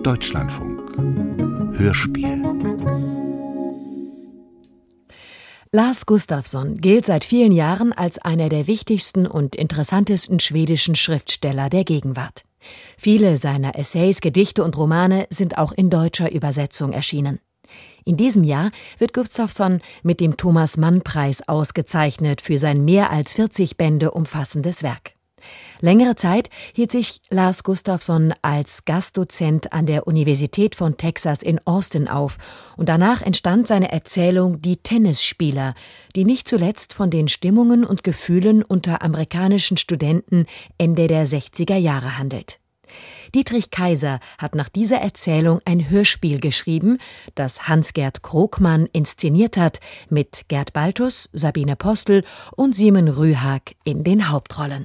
Deutschlandfunk Hörspiel. Lars Gustafsson gilt seit vielen Jahren als einer der wichtigsten und interessantesten schwedischen Schriftsteller der Gegenwart. Viele seiner Essays, Gedichte und Romane sind auch in deutscher Übersetzung erschienen. In diesem Jahr wird Gustafsson mit dem Thomas-Mann-Preis ausgezeichnet für sein mehr als 40 Bände umfassendes Werk. Längere Zeit hielt sich Lars Gustafsson als Gastdozent an der Universität von Texas in Austin auf und danach entstand seine Erzählung Die Tennisspieler, die nicht zuletzt von den Stimmungen und Gefühlen unter amerikanischen Studenten Ende der 60er Jahre handelt. Dietrich Kaiser hat nach dieser Erzählung ein Hörspiel geschrieben, das Hans-Gert Krogmann inszeniert hat, mit Gerd Baltus, Sabine Postel und Simon Rühag in den Hauptrollen.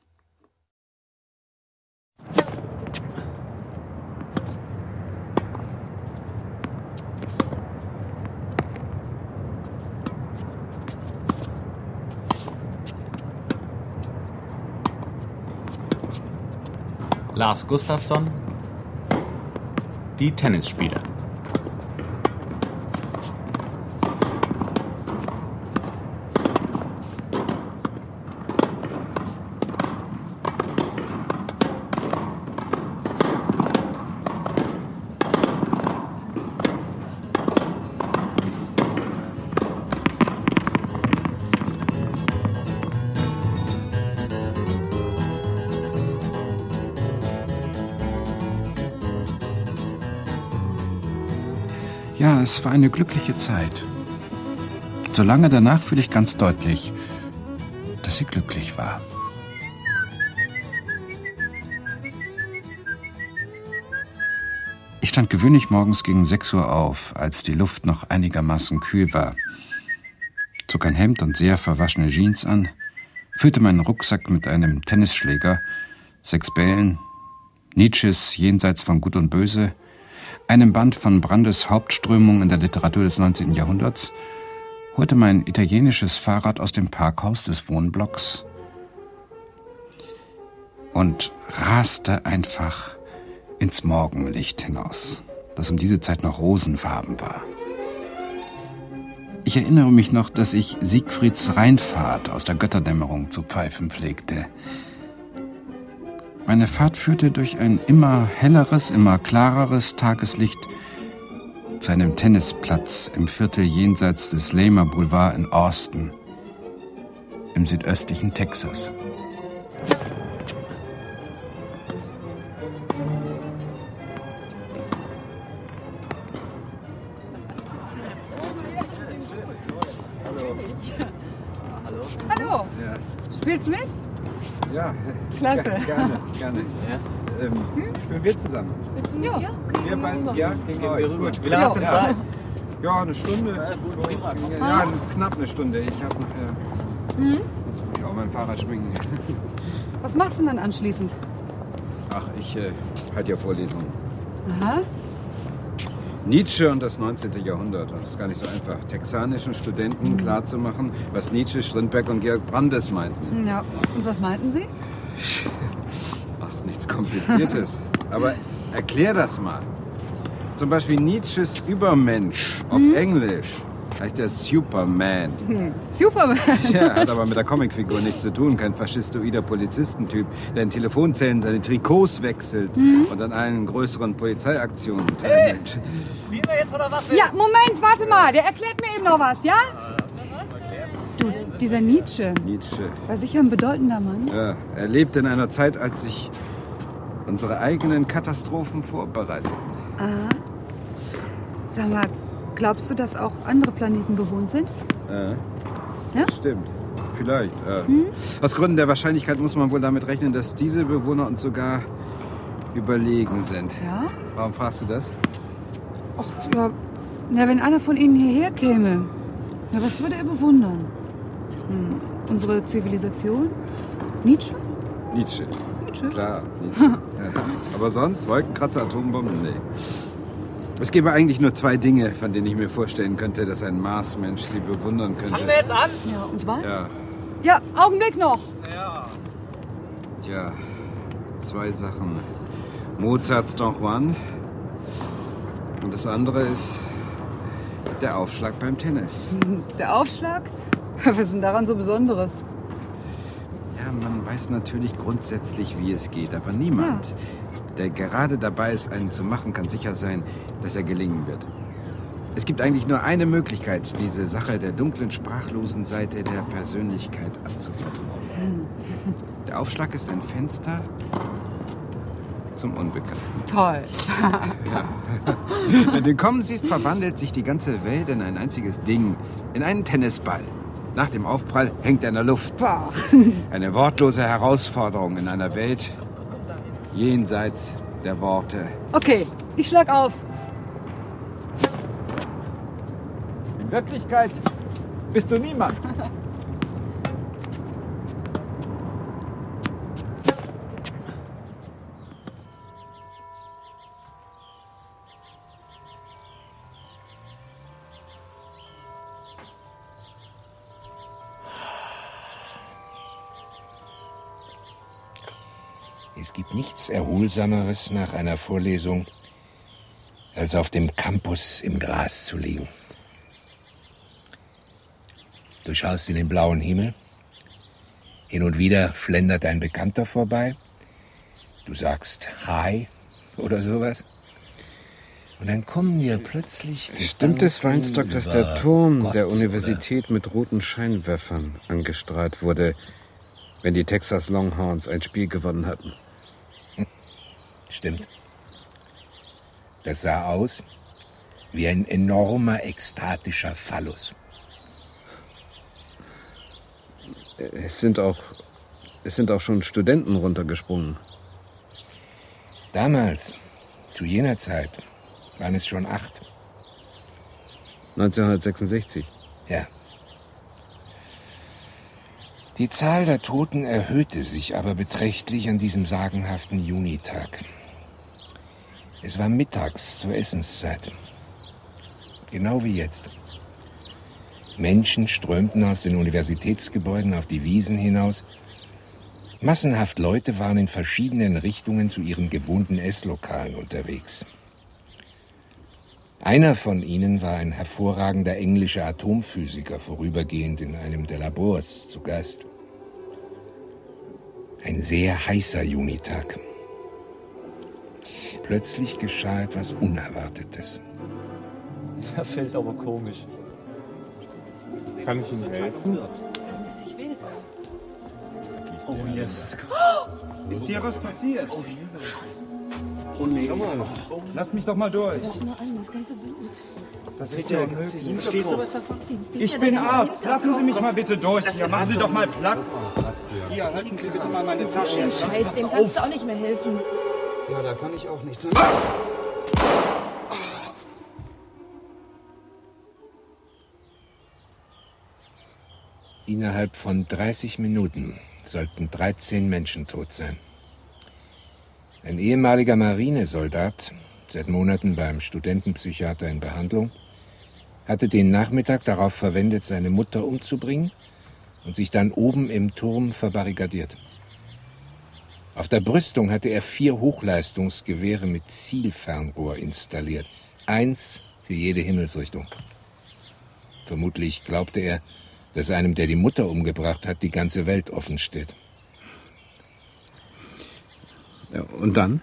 Lars Gustafsson, Die Tennisspieler. Ja, es war eine glückliche Zeit. Solange danach fühle ich ganz deutlich, dass sie glücklich war. Ich stand gewöhnlich morgens gegen 6 Uhr auf, als die Luft noch einigermaßen kühl war, zog ein Hemd und sehr verwaschene Jeans an, füllte meinen Rucksack mit einem Tennisschläger, 6 Bällen, Nietzsches Jenseits von Gut und Böse, einem Band von Brandes Hauptströmung in der Literatur des 19. Jahrhunderts, holte mein italienisches Fahrrad aus dem Parkhaus des Wohnblocks und raste einfach ins Morgenlicht hinaus, das um diese Zeit noch rosenfarben war. Ich erinnere mich noch, dass ich Siegfrieds Rheinfahrt aus der Götterdämmerung zu pfeifen pflegte. Meine Fahrt führte durch ein immer helleres, immer klareres Tageslicht zu einem Tennisplatz im Viertel jenseits des Lamer Boulevard in Austin, im südöstlichen Texas. Hallo. Ja. Spielst mit? Ja, klasse. Gerne. Ja? Spielen wir zusammen? Ja. Wir beiden, ja, gehen wir rüber. Gut. Wie lange hast du denn Zeit? Ja, eine Stunde. Ja, knapp eine Stunde. Ich habe nachher muss mich auch mein Fahrrad schwingen. Was machst du denn dann anschließend? Ach, ich halte ja Vorlesungen. Aha. Nietzsche und das 19. Jahrhundert. Das ist gar nicht so einfach. Texanischen Studenten klarzumachen, was Nietzsche, Strindberg und Georg Brandes meinten. Ja, und was meinten sie? Ach, nichts Kompliziertes. Aber erklär das mal. Zum Beispiel Nietzsches Übermensch auf Englisch heißt der Superman. Superman. Ja, hat aber mit der Comicfigur nichts zu tun. Kein faschistoider Polizistentyp, der in Telefonzellen seine Trikots wechselt und an allen größeren Polizeiaktionen teilnimmt. Spielen wir jetzt oder was? Ja, Moment, warte mal. Der erklärt mir eben noch was, ja? Du, dieser Nietzsche. Nietzsche. War sicher ein bedeutender Mann. Ja, er lebte in einer Zeit, als sich unsere eigenen Katastrophen vorbereiteten. Aha. Sag mal, glaubst du, dass auch andere Planeten bewohnt sind? Ja? Stimmt. Vielleicht. Aus Gründen der Wahrscheinlichkeit muss man wohl damit rechnen, dass diese Bewohner uns sogar überlegen sind. Ja? Warum fragst du das? Ach, ja. Na, wenn einer von ihnen hierher käme, na, was würde er bewundern? Unsere Zivilisation? Nietzsche? Nietzsche. Nietzsche? Klar, Nietzsche. Aber sonst, Wolkenkratzer, Atombomben, nee. Es gäbe eigentlich nur 2 Dinge, von denen ich mir vorstellen könnte, dass ein Marsmensch sie bewundern könnte. Fangen wir jetzt an? Ja, und was? Ja, Ja, Augenblick noch. Ja. tja, 2 Sachen. Mozarts Don Juan Und das andere ist der Aufschlag beim Tennis. Der Aufschlag? Was ist denn daran so Besonderes? Ja, man weiß natürlich grundsätzlich, wie es geht, aber niemand, der gerade dabei ist, einen zu machen, kann sicher sein, dass er gelingen wird. Es gibt eigentlich nur eine Möglichkeit, diese Sache der dunklen, sprachlosen Seite der Persönlichkeit anzuvertrauen. Der Aufschlag ist ein Fenster zum Unbekannten. Toll. Wenn du ihn kommen siehst, verwandelt sich die ganze Welt in ein einziges Ding, in einen Tennisball. Nach dem Aufprall hängt er in der Luft. Boah. Eine wortlose Herausforderung in einer Welt jenseits der Worte. Okay, ich schlag auf. In Wirklichkeit bist du niemand. Es gibt nichts Erholsameres nach einer Vorlesung, als auf dem Campus im Gras zu liegen. Du schaust in den blauen Himmel. Hin und wieder schlendert ein Bekannter vorbei. Du sagst Hi oder sowas. Und dann kommen dir plötzlich... Stimmt es, Weinstock, dass der Turm Gott, der Universität mit roten Scheinwerfern angestrahlt wurde, wenn die Texas Longhorns ein Spiel gewonnen hatten? Stimmt. Das sah aus wie ein enormer, ekstatischer Phallus. Es sind auch schon Studenten runtergesprungen. Damals, zu jener Zeit, waren es schon 8. 1966. Ja. Die Zahl der Toten erhöhte sich aber beträchtlich an diesem sagenhaften Junitag. Es war mittags zur Essenszeit. Genau wie jetzt. Menschen strömten aus den Universitätsgebäuden auf die Wiesen hinaus. Massenhaft Leute waren in verschiedenen Richtungen zu ihren gewohnten Esslokalen unterwegs. Einer von ihnen war ein hervorragender englischer Atomphysiker, vorübergehend in einem der Labors zu Gast. Ein sehr heißer Junitag. Plötzlich geschah etwas Unerwartetes. Das fällt aber komisch. Kann ich Ihnen helfen? Oh, yes. Ist dir was passiert? Oh nee. Lass mich doch mal durch. Das ist ja unmöglich. Verstehst du was davon? Ich bin Arzt. Lassen Sie mich mal bitte durch. Ja, machen Sie doch mal Platz. Hier, halten Sie bitte mal meine Tasche. Den Scheiß, dem kannst du auch nicht mehr helfen. Ja, da kann ich auch nichts tun. Innerhalb von 30 Minuten sollten 13 Menschen tot sein. Ein ehemaliger Marinesoldat, seit Monaten beim Studentenpsychiater in Behandlung, hatte den Nachmittag darauf verwendet, seine Mutter umzubringen und sich dann oben im Turm verbarrikadiert. Auf der Brüstung hatte er 4 Hochleistungsgewehre mit Zielfernrohr installiert. 1 für jede Himmelsrichtung. Vermutlich glaubte er, dass einem, der die Mutter umgebracht hat, die ganze Welt offen steht. Ja, und dann?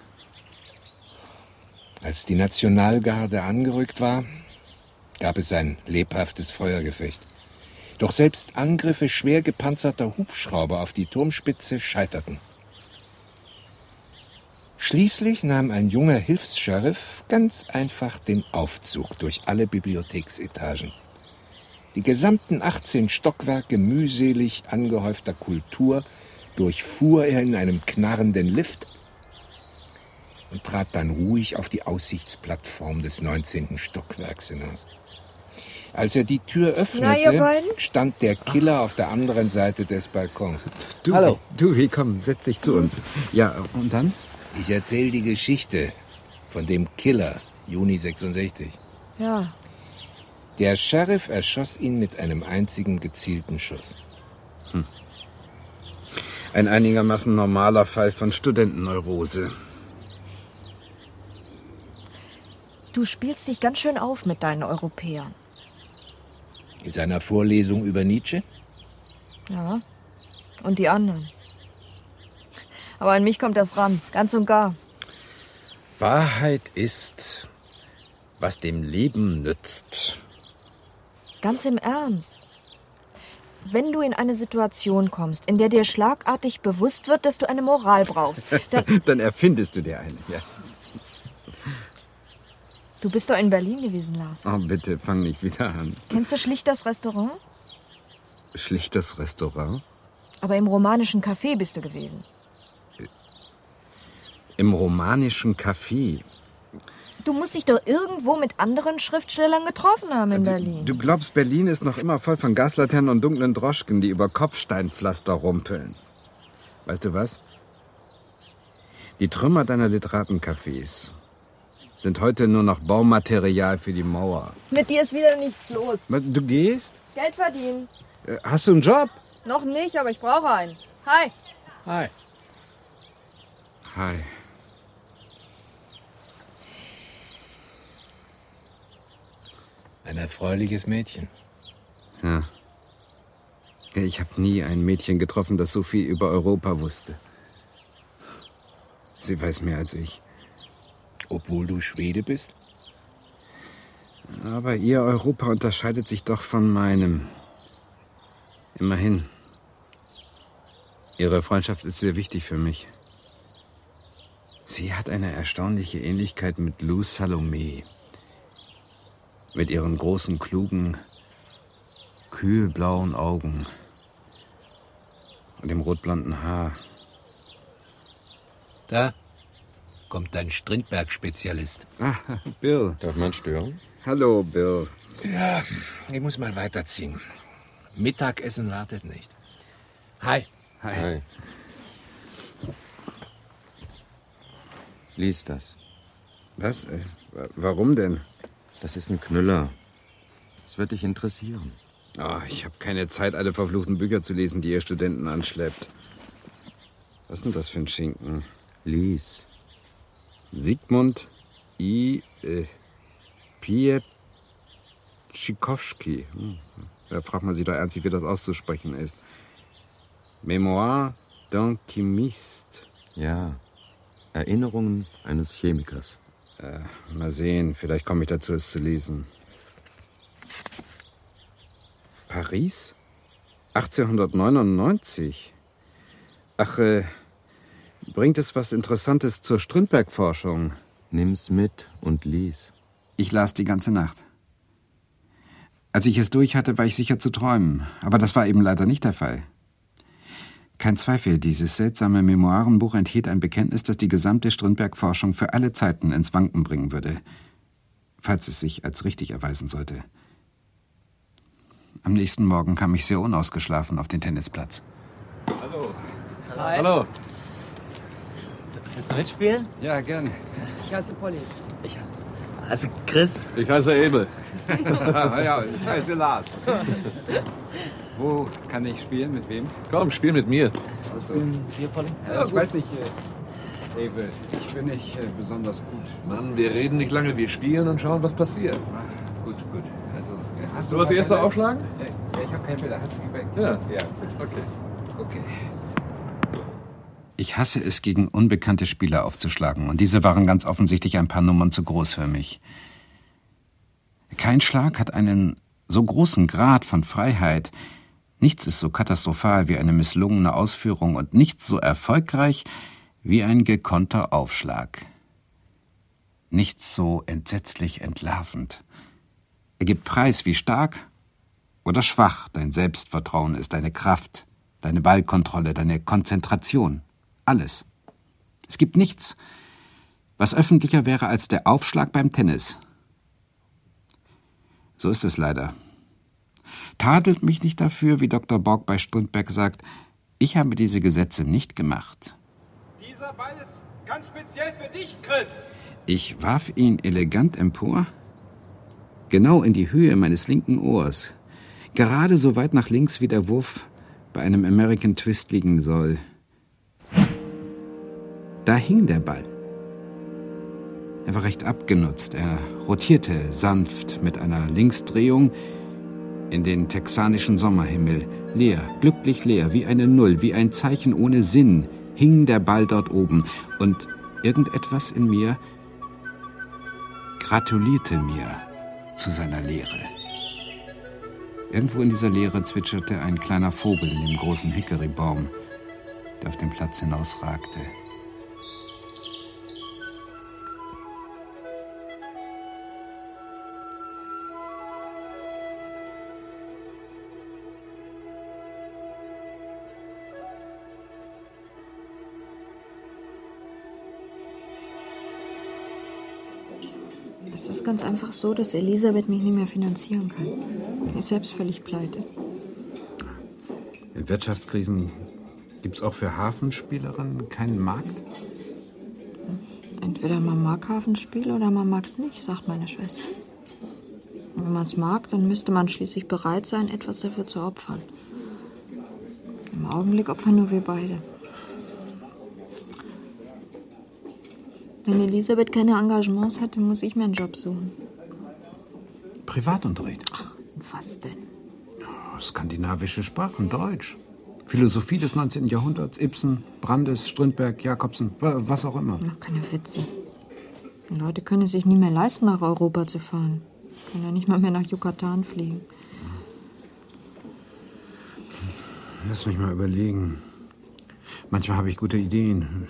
Als die Nationalgarde angerückt war, gab es ein lebhaftes Feuergefecht. Doch selbst Angriffe schwer gepanzerter Hubschrauber auf die Turmspitze scheiterten. Schließlich nahm ein junger Hilfs-Sheriff ganz einfach den Aufzug durch alle Bibliotheksetagen. Die gesamten 18 Stockwerke mühselig angehäufter Kultur durchfuhr er in einem knarrenden Lift und trat dann ruhig auf die Aussichtsplattform des 19. Stockwerks hinaus. Als er die Tür öffnete, stand der Killer auf der anderen Seite des Balkons. Hallo. Du, komm, setz dich zu uns. Ja, und dann? Ich erzähle die Geschichte von dem Killer, Juni 66. Ja. Der Sheriff erschoss ihn mit einem einzigen gezielten Schuss. Ein einigermaßen normaler Fall von Studentenneurose. Du spielst dich ganz schön auf mit deinen Europäern. In seiner Vorlesung über Nietzsche? Ja, und die anderen. Aber an mich kommt das ran, ganz und gar. Wahrheit ist, was dem Leben nützt. Ganz im Ernst. Wenn du in eine Situation kommst, in der dir schlagartig bewusst wird, dass du eine Moral brauchst, dann erfindest du dir eine, ja. Du bist doch in Berlin gewesen, Lars. Oh, bitte, fang nicht wieder an. Kennst du Schlichters Restaurant? Schlichters Restaurant? Aber im romanischen Café bist du gewesen. Im romanischen Café? Du musst dich doch irgendwo mit anderen Schriftstellern getroffen haben in Berlin. Du glaubst, Berlin ist noch immer voll von Gaslaternen und dunklen Droschken, die über Kopfsteinpflaster rumpeln. Weißt du was? Die Trümmer deiner Literatencafés sind heute nur noch Baumaterial für die Mauer. Mit dir ist wieder nichts los. Du gehst? Geld verdienen. Hast du einen Job? Noch nicht, aber ich brauche einen. Hi. Hi. Hi. Ein erfreuliches Mädchen. Ja. Ich habe nie ein Mädchen getroffen, das so viel über Europa wusste. Sie weiß mehr als ich. Obwohl du Schwede bist? Aber ihr Europa unterscheidet sich doch von meinem. Immerhin. Ihre Freundschaft ist sehr wichtig für mich. Sie hat eine erstaunliche Ähnlichkeit mit Lou Salome. Mit ihren großen, klugen, kühlblauen Augen und dem rotblonden Haar. Da kommt dein Strindberg-Spezialist. Ah, Bill. Darf man stören? Hallo, Bill. Ja, ich muss mal weiterziehen. Mittagessen wartet nicht. Hi. Hi. Lies das. Was? Warum denn? Das ist ein Knüller. Es wird dich interessieren. Oh, ich habe keine Zeit, alle verfluchten Bücher zu lesen, die ihr Studenten anschleppt. Was ist denn das für ein Schinken? Lies. Sigmund Pietschikowski. Da fragt man sich doch ernstlich, wie das auszusprechen ist. Memoire d'un chimiste. Ja. Erinnerungen eines Chemikers. Mal sehen, vielleicht komme ich dazu, es zu lesen. Paris? 1899? Ach, bringt es was Interessantes zur Strindberg-Forschung? Nimm's mit und lies. Ich las die ganze Nacht. Als ich es durch hatte, war ich sicher zu träumen. Aber das war eben leider nicht der Fall. Kein Zweifel, dieses seltsame Memoirenbuch enthielt ein Bekenntnis, das die gesamte Strindberg-Forschung für alle Zeiten ins Wanken bringen würde, falls es sich als richtig erweisen sollte. Am nächsten Morgen kam ich sehr unausgeschlafen auf den Tennisplatz. Hallo. Hi. Hallo. Willst du mitspielen? Ja, gerne. Ich heiße Polly. Ich heiße Chris. Ich heiße Ebel. Ja, ich heiße Lars. Wo kann ich spielen? Mit wem? Komm, spiel mit mir. Achso. Hier, Polly? Ich weiß nicht, Ebel, ich bin nicht besonders gut. Mann, wir reden nicht lange, wir spielen und schauen, was passiert. Gut. Also, hast Du als erster aufschlagen? Ja, ich habe keinen Bilder. Hast du die weg? Ja. Ja, gut. Okay. Ich hasse es, gegen unbekannte Spieler aufzuschlagen, und diese waren ganz offensichtlich ein paar Nummern zu groß für mich. Kein Schlag hat einen so großen Grad von Freiheit. Nichts ist so katastrophal wie eine misslungene Ausführung und nichts so erfolgreich wie ein gekonnter Aufschlag. Nichts so entsetzlich entlarvend. Er gibt preis, wie stark oder schwach dein Selbstvertrauen ist, deine Kraft, deine Ballkontrolle, deine Konzentration. Alles. Es gibt nichts, was öffentlicher wäre als der Aufschlag beim Tennis. So ist es leider. Tadelt mich nicht dafür, wie Dr. Borg bei Strindberg sagt, ich habe diese Gesetze nicht gemacht. Dieser Ball ist ganz speziell für dich, Chris. Ich warf ihn elegant empor, genau in die Höhe meines linken Ohrs, gerade so weit nach links, wie der Wurf bei einem American Twist liegen soll. Da hing der Ball. Er war recht abgenutzt. Er rotierte sanft mit einer Linksdrehung in den texanischen Sommerhimmel. Leer, glücklich leer, wie eine Null, wie ein Zeichen ohne Sinn, hing der Ball dort oben. Und irgendetwas in mir gratulierte mir zu seiner Leere. Irgendwo in dieser Leere zwitscherte ein kleiner Vogel in dem großen Hickorybaum, der auf den Platz hinausragte. Es ist ganz einfach so, dass Elisabeth mich nicht mehr finanzieren kann. Sie ist selbst völlig pleite. In Wirtschaftskrisen gibt es auch für Hafenspielerinnen keinen Markt? Entweder man mag Hafenspiel oder man mag es nicht, sagt meine Schwester. Und wenn man es mag, dann müsste man schließlich bereit sein, etwas dafür zu opfern. Im Augenblick opfern nur wir beide. Wenn Elisabeth keine Engagements hat, dann muss ich mir einen Job suchen. Privatunterricht? Ach, was denn? Skandinavische Sprachen, Deutsch. Philosophie des 19. Jahrhunderts, Ibsen, Brandes, Strindberg, Jakobsen, was auch immer. Ach, keine Witze. Die Leute können es sich nie mehr leisten, nach Europa zu fahren. Können ja nicht mal mehr nach Yucatan fliegen. Lass mich mal überlegen. Manchmal habe ich gute Ideen.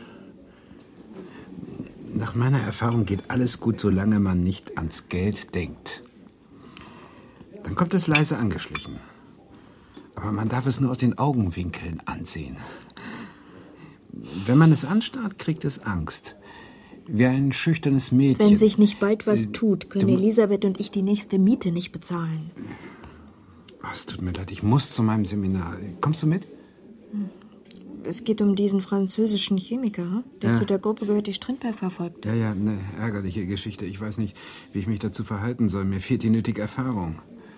Nach meiner Erfahrung geht alles gut, solange man nicht ans Geld denkt. Dann kommt es leise angeschlichen. Aber man darf es nur aus den Augenwinkeln ansehen. Wenn man es anstarrt, kriegt es Angst. Wie ein schüchternes Mädchen. Wenn sich nicht bald was tut, können Elisabeth und ich die nächste Miete nicht bezahlen. Oh, es tut mir leid, ich muss zu meinem Seminar. Kommst du mit? Es geht um diesen französischen Chemiker, der zu der Gruppe gehört, die Strindberg verfolgt. Ja, eine ärgerliche Geschichte. Ich weiß nicht, wie ich mich dazu verhalten soll. Mir fehlt die nötige Erfahrung.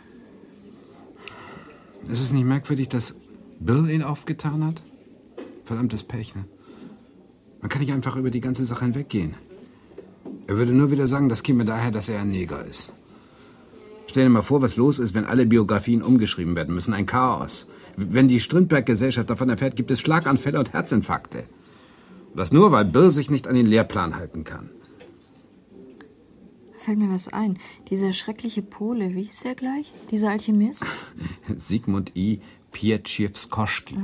Ist es nicht merkwürdig, dass Bill ihn aufgetan hat? Verdammtes Pech, ne? Man kann nicht einfach über die ganze Sache hinweggehen. Er würde nur wieder sagen, das käme daher, dass er ein Neger ist. Stell dir mal vor, was los ist, wenn alle Biografien umgeschrieben werden müssen. Ein Chaos. Wenn die Strindberg-Gesellschaft davon erfährt, gibt es Schlaganfälle und Herzinfarkte. Und das nur, weil Bill sich nicht an den Lehrplan halten kann. Fällt mir was ein. Dieser schreckliche Pole, wie hieß der gleich? Dieser Alchemist? Sigmund I. Pietschewskoschki.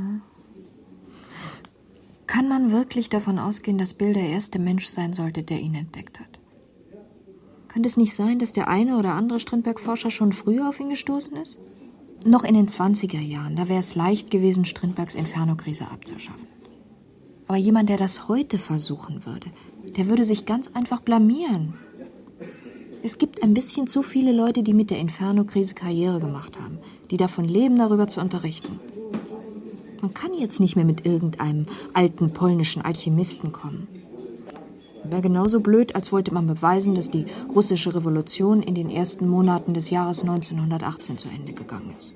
Kann man wirklich davon ausgehen, dass Bill der erste Mensch sein sollte, der ihn entdeckt hat? Könnte es nicht sein, dass der eine oder andere Strindberg-Forscher schon früher auf ihn gestoßen ist? Noch in den 20er Jahren, da wäre es leicht gewesen, Strindbergs Inferno-Krise abzuschaffen. Aber jemand, der das heute versuchen würde, der würde sich ganz einfach blamieren. Es gibt ein bisschen zu viele Leute, die mit der Inferno-Krise Karriere gemacht haben, die davon leben, darüber zu unterrichten. Man kann jetzt nicht mehr mit irgendeinem alten polnischen Alchemisten kommen. Wäre genauso blöd, als wollte man beweisen, dass die russische Revolution in den ersten Monaten des Jahres 1918 zu Ende gegangen ist.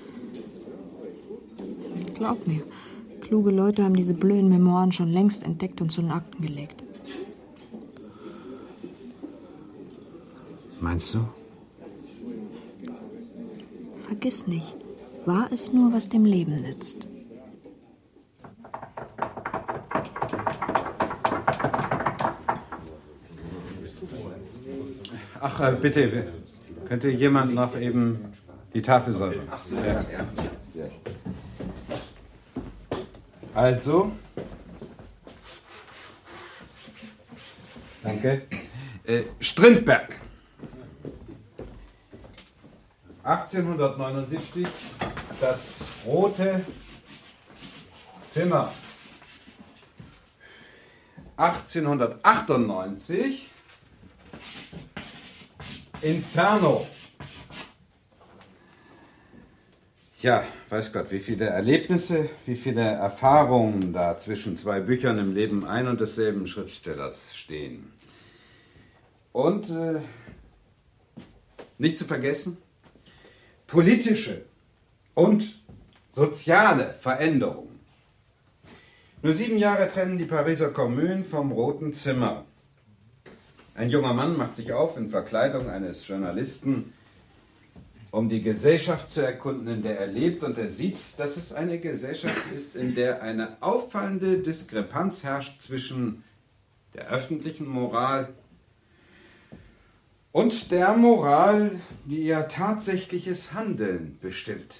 Glaub mir, kluge Leute haben diese blöden Memoiren schon längst entdeckt und zu den Akten gelegt. Meinst du? Vergiss nicht, war es nur, was dem Leben nützt. Ach, bitte, könnte jemand noch eben die Tafel säubern? Ach so, ja. Also. Danke. Strindberg. 1879, das rote Zimmer. 1898, Inferno. Ja, weiß Gott, wie viele Erlebnisse, wie viele Erfahrungen da zwischen zwei Büchern im Leben ein und desselben Schriftstellers stehen. Und nicht zu vergessen, politische und soziale Veränderungen. Nur 7 Jahre trennen die Pariser Kommune vom Roten Zimmer. Ein junger Mann macht sich auf in Verkleidung eines Journalisten, um die Gesellschaft zu erkunden, in der er lebt. Und er sieht, dass es eine Gesellschaft ist, in der eine auffallende Diskrepanz herrscht zwischen der öffentlichen Moral und der Moral, die ihr tatsächliches Handeln bestimmt.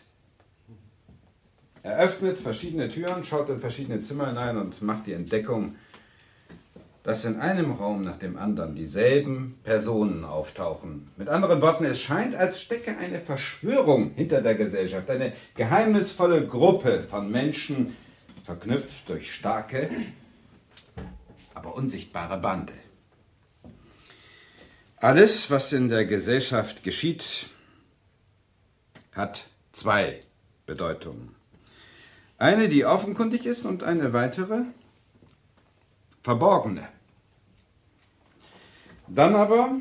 Er öffnet verschiedene Türen, schaut in verschiedene Zimmer hinein und macht die Entdeckung, dass in einem Raum nach dem anderen dieselben Personen auftauchen. Mit anderen Worten, es scheint, als stecke eine Verschwörung hinter der Gesellschaft, eine geheimnisvolle Gruppe von Menschen, verknüpft durch starke, aber unsichtbare Bande. Alles, was in der Gesellschaft geschieht, hat zwei Bedeutungen. Eine, die offenkundig ist, und eine weitere, verborgene. Dann aber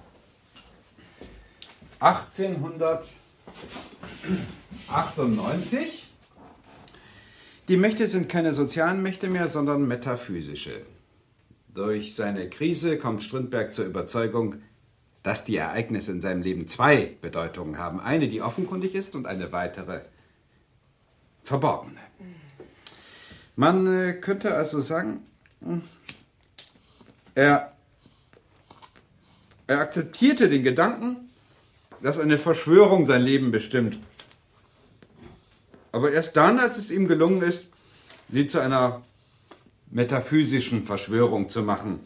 1898. Die Mächte sind keine sozialen Mächte mehr, sondern metaphysische. Durch seine Krise kommt Strindberg zur Überzeugung, dass die Ereignisse in seinem Leben zwei Bedeutungen haben. Eine, die offenkundig ist, und eine weitere, verborgene. Man könnte also sagen, er akzeptierte den Gedanken, dass eine Verschwörung sein Leben bestimmt. Aber erst dann, als es ihm gelungen ist, sie zu einer metaphysischen Verschwörung zu machen.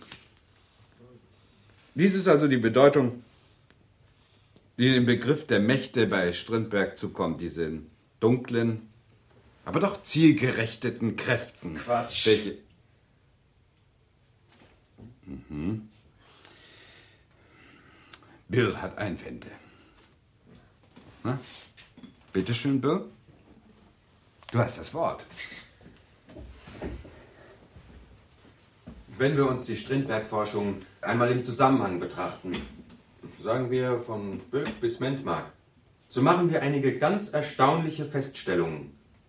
Dies ist also die Bedeutung, die dem Begriff der Mächte bei Strindberg zukommt, diese dunklen, aber doch zielgerichteten Kräften. Quatsch. Welche... Bill hat Einwände. Na? Bitte schön, Bill. Du hast das Wort. Wenn wir uns die Strindberg-Forschung einmal im Zusammenhang betrachten, sagen wir von Böck bis Mentmark, so machen wir einige ganz erstaunliche Feststellungen.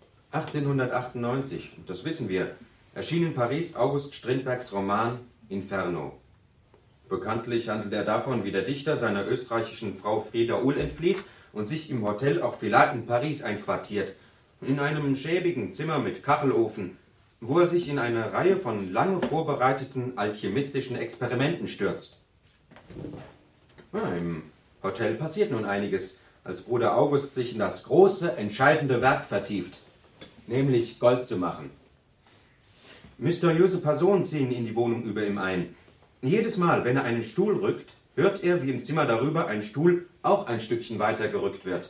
1898, das wissen wir, erschien in Paris August Strindbergs Roman Inferno. Bekanntlich handelt er davon, wie der Dichter seiner österreichischen Frau Frieda Uhl entflieht und sich im Hotel Orphelat in Paris einquartiert, in einem schäbigen Zimmer mit Kachelofen, wo er sich in eine Reihe von lange vorbereiteten alchemistischen Experimenten stürzt. Ja, im Hotel passiert nun einiges, als Bruder August sich in das große, entscheidende Werk vertieft, nämlich Gold zu machen. Mysteriöse Personen ziehen in die Wohnung über ihm ein. Jedes Mal, wenn er einen Stuhl rückt, hört er, wie im Zimmer darüber ein Stuhl auch ein Stückchen weiter gerückt wird.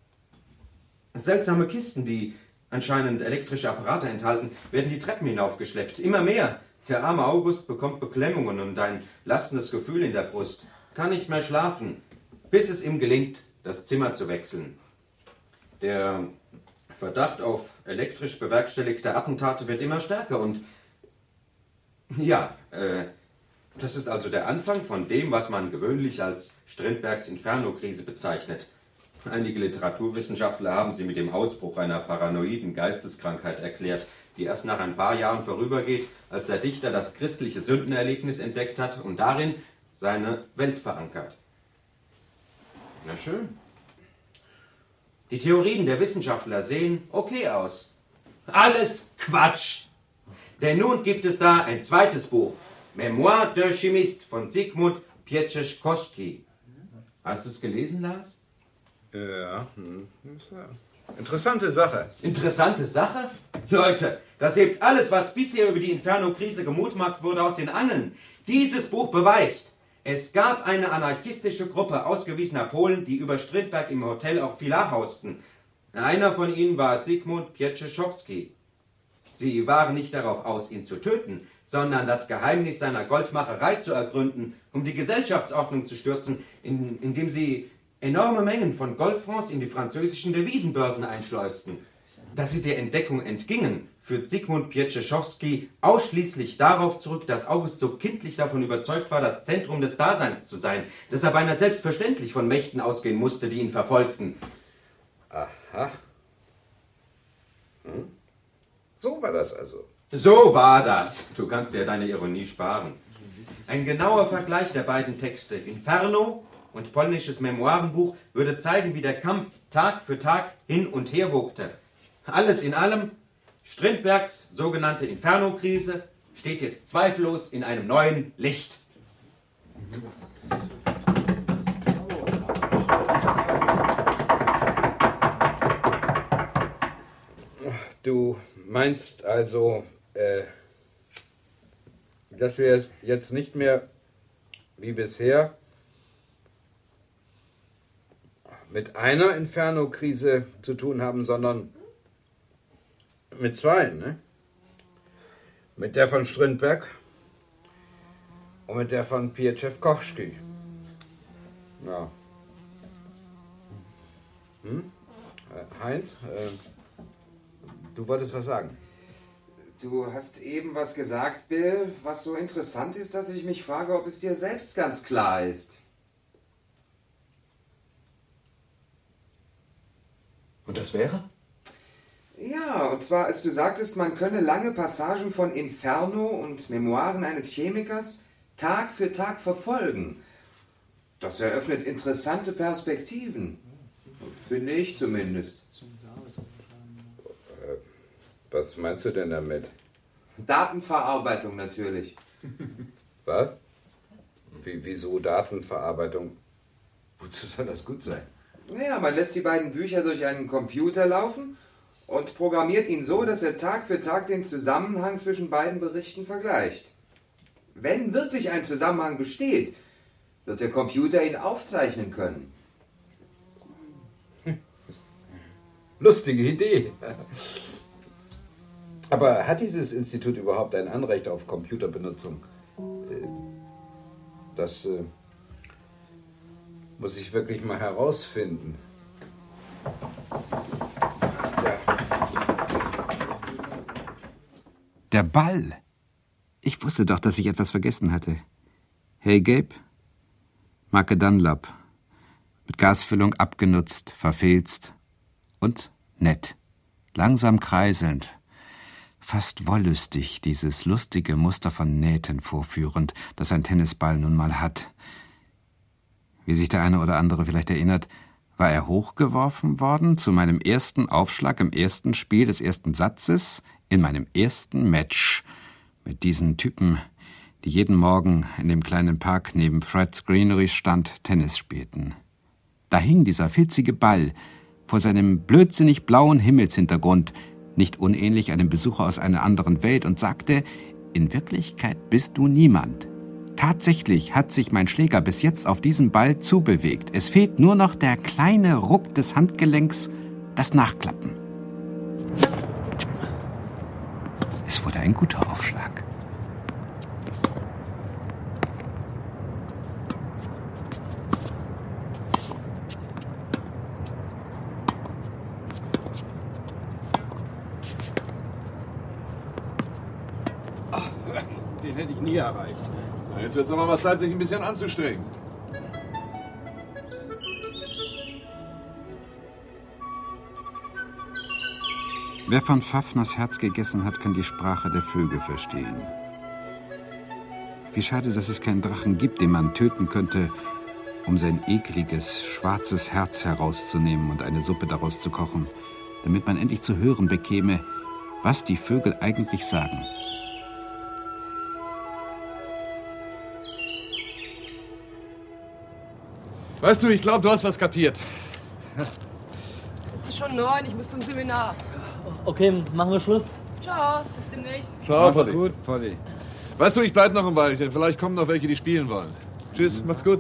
Seltsame Kisten, die anscheinend elektrische Apparate enthalten, werden die Treppen hinaufgeschleppt. Immer mehr. Der arme August bekommt Beklemmungen und ein lastendes Gefühl in der Brust. Kann nicht mehr schlafen, bis es ihm gelingt, das Zimmer zu wechseln. Der Verdacht auf elektrisch bewerkstelligte Attentate wird immer stärker und... Ja, das ist also der Anfang von dem, was man gewöhnlich als Strindbergs Inferno-Krise bezeichnet. Einige Literaturwissenschaftler haben sie mit dem Ausbruch einer paranoiden Geisteskrankheit erklärt, die erst nach ein paar Jahren vorübergeht, als der Dichter das christliche Sündenerlebnis entdeckt hat und darin seine Welt verankert. Na schön. Die Theorien der Wissenschaftler sehen okay aus. Alles Quatsch! Denn nun gibt es da ein zweites Buch, Memoires d'un Chimiste von Zygmunt Pieczekowski. Hast du es gelesen, Lars? Ja, interessante Sache. Interessante Sache? Leute, das hebt alles, was bisher über die Inferno-Krise gemutmaßt wurde, aus den Angeln. Dieses Buch beweist, es gab eine anarchistische Gruppe ausgewiesener Polen, die über Strindberg im Hotel Orphelat hausten. Einer von ihnen war Zygmunt Pieczekowski. Sie waren nicht darauf aus, ihn zu töten, sondern das Geheimnis seiner Goldmacherei zu ergründen, um die Gesellschaftsordnung zu stürzen, indem sie enorme Mengen von Goldfonds in die französischen Devisenbörsen einschleusten. Dass sie der Entdeckung entgingen, führt Zygmunt Pieczekowski ausschließlich darauf zurück, dass August so kindlich davon überzeugt war, das Zentrum des Daseins zu sein, dass er beinahe selbstverständlich von Mächten ausgehen musste, die ihn verfolgten. Aha. So war das also. So war das. Du kannst ja deine Ironie sparen. Ein genauer Vergleich der beiden Texte, Inferno und polnisches Memoirenbuch, würde zeigen, wie der Kampf Tag für Tag hin und her wogte. Alles in allem, Strindbergs sogenannte Inferno-Krise steht jetzt zweifellos in einem neuen Licht. Du meinst also, dass wir jetzt nicht mehr wie bisher mit einer Inferno-Krise zu tun haben, sondern mit zwei, ne? Mit der von Strindberg und mit der von Piotr Tschajkowski. Ja. Heinz, du wolltest was sagen? Du hast eben was gesagt, Bill, was so interessant ist, dass ich mich frage, ob es dir selbst ganz klar ist. Und das wäre? Ja, und zwar als du sagtest, man könne lange Passagen von Inferno und Memoiren eines Chemikers Tag für Tag verfolgen. Das eröffnet interessante Perspektiven. Finde ich zumindest. Was meinst du denn damit? Datenverarbeitung natürlich. Was? Wieso Datenverarbeitung? Wozu soll das gut sein? Naja, man lässt die beiden Bücher durch einen Computer laufen und programmiert ihn so, dass er Tag für Tag den Zusammenhang zwischen beiden Berichten vergleicht. Wenn wirklich ein Zusammenhang besteht, wird der Computer ihn aufzeichnen können. Lustige Idee. Aber hat dieses Institut überhaupt ein Anrecht auf Computerbenutzung? Das muss ich wirklich mal herausfinden. Ja. Der Ball! Ich wusste doch, dass ich etwas vergessen hatte. Hey Gabe? Marke Dunlop. Mit Gasfüllung abgenutzt, verfilzt und nett. Langsam kreiselnd. Fast wollüstig, dieses lustige Muster von Nähten vorführend, das ein Tennisball nun mal hat. Wie sich der eine oder andere vielleicht erinnert, war er hochgeworfen worden zu meinem ersten Aufschlag im ersten Spiel des ersten Satzes in meinem ersten Match mit diesen Typen, die jeden Morgen in dem kleinen Park neben Fred's Greenery stand, Tennis spielten. Da hing dieser filzige Ball vor seinem blödsinnig blauen Himmelshintergrund, nicht unähnlich einem Besucher aus einer anderen Welt, und sagte, in Wirklichkeit bist du niemand. Tatsächlich hat sich mein Schläger bis jetzt auf diesen Ball zubewegt. Es fehlt nur noch der kleine Ruck des Handgelenks, das Nachklappen. Es wurde ein guter Aufschlag. Den hätte ich nie erreicht. Na, jetzt wird es aber mal Zeit, sich ein bisschen anzustrengen. Wer von Fafners Herz gegessen hat, kann die Sprache der Vögel verstehen. Wie schade, dass es keinen Drachen gibt, den man töten könnte, um sein ekliges, schwarzes Herz herauszunehmen und eine Suppe daraus zu kochen, damit man endlich zu hören bekäme, was die Vögel eigentlich sagen. Weißt du, ich glaube, du hast was kapiert. Es ist schon 9, ich muss zum Seminar. Okay, machen wir Schluss. Ciao, bis demnächst. Ciao, Mach's gut, Polly. Weißt du, ich bleib noch ein Weilchen. Vielleicht kommen noch welche, die spielen wollen. Tschüss, macht's gut.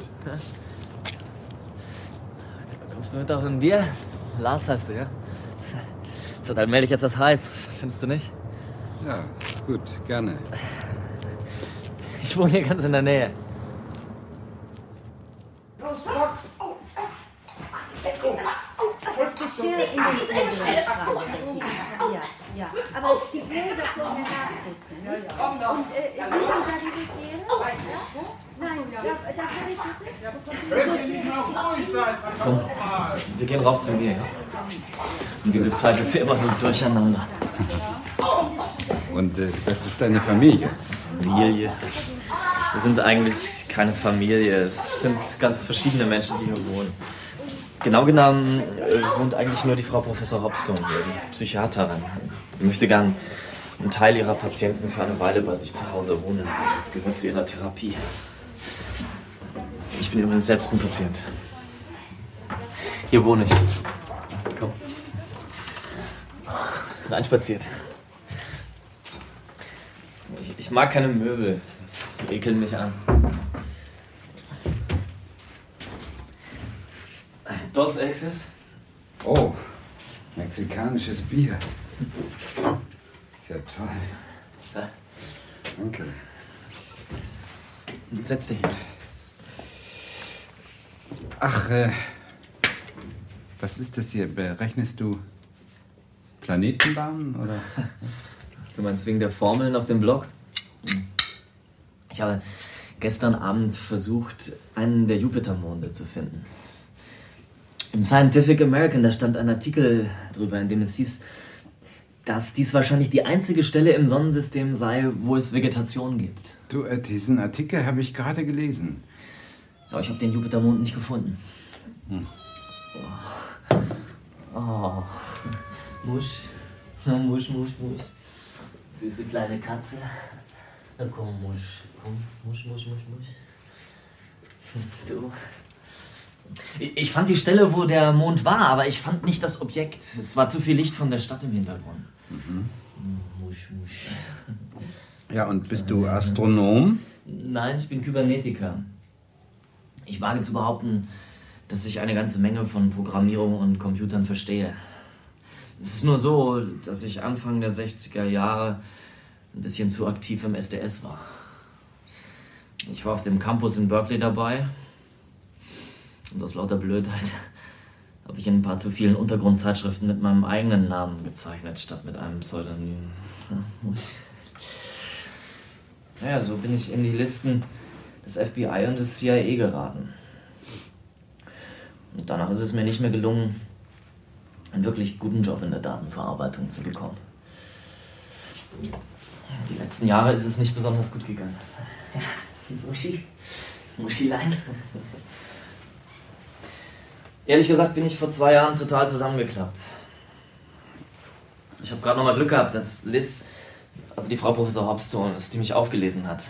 Kommst du mit auf ein Bier? Lars heißt du, ja? So, dann melde ich jetzt was heiß. Findest du nicht? Ja, ist gut, gerne. Ich wohne hier ganz in der Nähe. Los, Box! Das Geschirr in die Schrank. Ja. Aber die Gläser vorher nachputzen. Komm doch. Und sehen Sie da dieses Herde? Nein, da kann ich das. Komm, wir gehen rauf zu mir, ja? Und diese Zeit ist hier immer so durcheinander. Und das ist deine Familie? Familie. Wir sind eigentlich keine Familie. Es sind ganz verschiedene Menschen, die hier wohnen. Genau genommen wohnt eigentlich nur die Frau Professor Hopstone hier. Die ist Psychiaterin. Sie möchte gern einen Teil ihrer Patienten für eine Weile bei sich zu Hause wohnen. Das gehört zu ihrer Therapie. Ich bin übrigens selbst ein Patient. Hier wohne ich. Komm. Reinspaziert. Ich mag keine Möbel. Die ekeln mich an. Dos Exes? Oh, mexikanisches Bier. Ist ja toll. Ja. Danke. Setz dich hin. Ach, was ist das hier? Berechnest du Planetenbahnen, oder? Du meinst wegen der Formeln auf dem Blog? Ich habe gestern Abend versucht, einen der Jupitermonde zu finden. Im Scientific American, da stand ein Artikel drüber, in dem es hieß, dass dies wahrscheinlich die einzige Stelle im Sonnensystem sei, wo es Vegetation gibt. Du, diesen Artikel habe ich gerade gelesen. Aber ich habe den Jupitermond nicht gefunden. Oh. Musch. Musch, Musch, Musch. Süße kleine Katze. Na komm, Musch. Komm, Musch, Musch, Musch, Musch. Du. Ich fand die Stelle, wo der Mond war, aber ich fand nicht das Objekt. Es war zu viel Licht von der Stadt im Hintergrund. Musch, Musch. Ja, und bist du Astronom? Nein, ich bin Kybernetiker. Ich wage zu behaupten, dass ich eine ganze Menge von Programmierung und Computern verstehe. Es ist nur so, dass ich Anfang der 60er Jahre ein bisschen zu aktiv im SDS war. Ich war auf dem Campus in Berkeley dabei und aus lauter Blödheit habe ich in ein paar zu vielen Untergrundzeitschriften mit meinem eigenen Namen gezeichnet, statt mit einem Pseudonym. Naja, so bin ich in die Listen des FBI und des CIA geraten. Und danach ist es mir nicht mehr gelungen, einen wirklich guten Job in der Datenverarbeitung zu bekommen. Die letzten Jahre ist es nicht besonders gut gegangen. Ja, Muschilein. Ehrlich gesagt bin ich vor 2 Jahren total zusammengeklappt. Ich habe gerade noch mal Glück gehabt, dass Liz, also die Frau Professor Hopstone, dass die mich aufgelesen hat.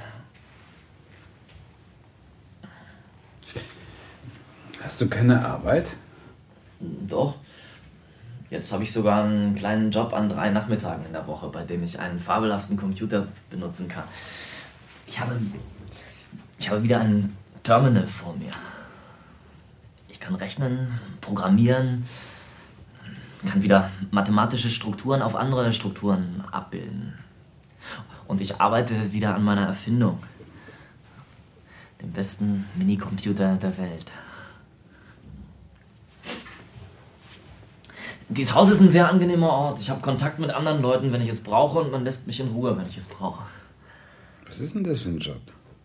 Hast du keine Arbeit? Doch. Jetzt habe ich sogar einen kleinen Job an 3 Nachmittagen in der Woche, bei dem ich einen fabelhaften Computer benutzen kann. Ich habe wieder ein Terminal vor mir. Ich kann rechnen, programmieren, kann wieder mathematische Strukturen auf andere Strukturen abbilden. Und ich arbeite wieder an meiner Erfindung. Dem besten Minicomputer der Welt. Dieses Haus ist ein sehr angenehmer Ort. Ich habe Kontakt mit anderen Leuten, wenn ich es brauche, und man lässt mich in Ruhe, wenn ich es brauche. Was ist denn das für ein Job?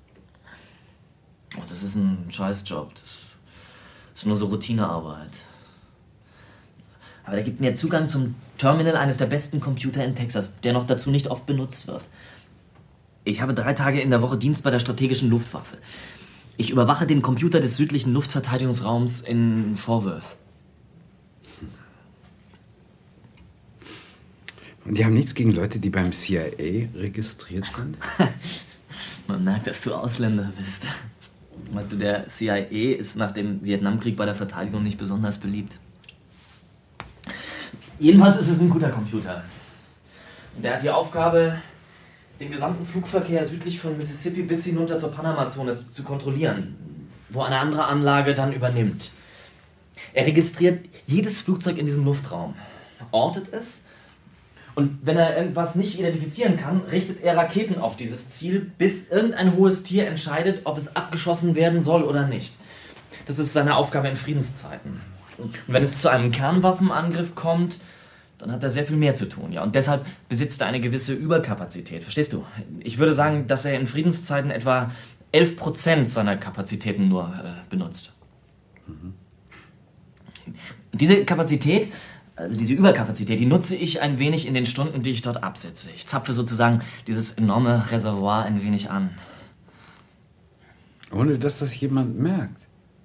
Ach, das ist ein Scheißjob. Das ist nur so Routinearbeit. Aber der gibt mir Zugang zum Terminal eines der besten Computer in Texas, der noch dazu nicht oft benutzt wird. Ich habe 3 Tage in der Woche Dienst bei der strategischen Luftwaffe. Ich überwache den Computer des südlichen Luftverteidigungsraums in Fort Worth. Und die haben nichts gegen Leute, die beim CIA registriert sind? Man merkt, dass du Ausländer bist. Weißt du, der CIA ist nach dem Vietnamkrieg bei der Verteidigung nicht besonders beliebt. Jedenfalls ist es ein guter Computer. Und der hat die Aufgabe, den gesamten Flugverkehr südlich von Mississippi bis hinunter zur Panama-Zone zu kontrollieren, wo eine andere Anlage dann übernimmt. Er registriert jedes Flugzeug in diesem Luftraum, ortet es, und wenn er irgendwas nicht identifizieren kann, richtet er Raketen auf dieses Ziel, bis irgendein hohes Tier entscheidet, ob es abgeschossen werden soll oder nicht. Das ist seine Aufgabe in Friedenszeiten. Und wenn es zu einem Kernwaffenangriff kommt, dann hat er sehr viel mehr zu tun. Ja? Und deshalb besitzt er eine gewisse Überkapazität. Verstehst du? Ich würde sagen, dass er in Friedenszeiten etwa 11% seiner Kapazitäten nur benutzt. Diese Kapazität, also diese Überkapazität, die nutze ich ein wenig in den Stunden, die ich dort absetze. Ich zapfe sozusagen dieses enorme Reservoir ein wenig an. Ohne dass das jemand merkt.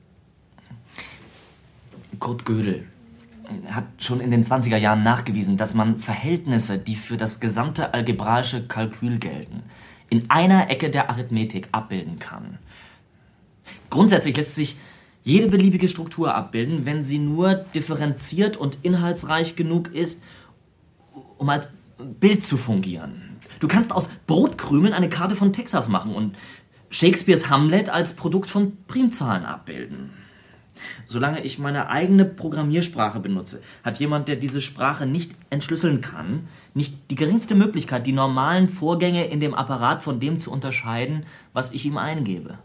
Kurt Gödel hat schon in den 20er Jahren nachgewiesen, dass man Verhältnisse, die für das gesamte algebraische Kalkül gelten, in einer Ecke der Arithmetik abbilden kann. Grundsätzlich lässt sich jede beliebige Struktur abbilden, wenn sie nur differenziert und inhaltsreich genug ist, um als Bild zu fungieren. Du kannst aus Brotkrümeln eine Karte von Texas machen und Shakespeares Hamlet als Produkt von Primzahlen abbilden. Solange ich meine eigene Programmiersprache benutze, hat jemand, der diese Sprache nicht entschlüsseln kann, nicht die geringste Möglichkeit, die normalen Vorgänge in dem Apparat von dem zu unterscheiden, was ich ihm eingebe.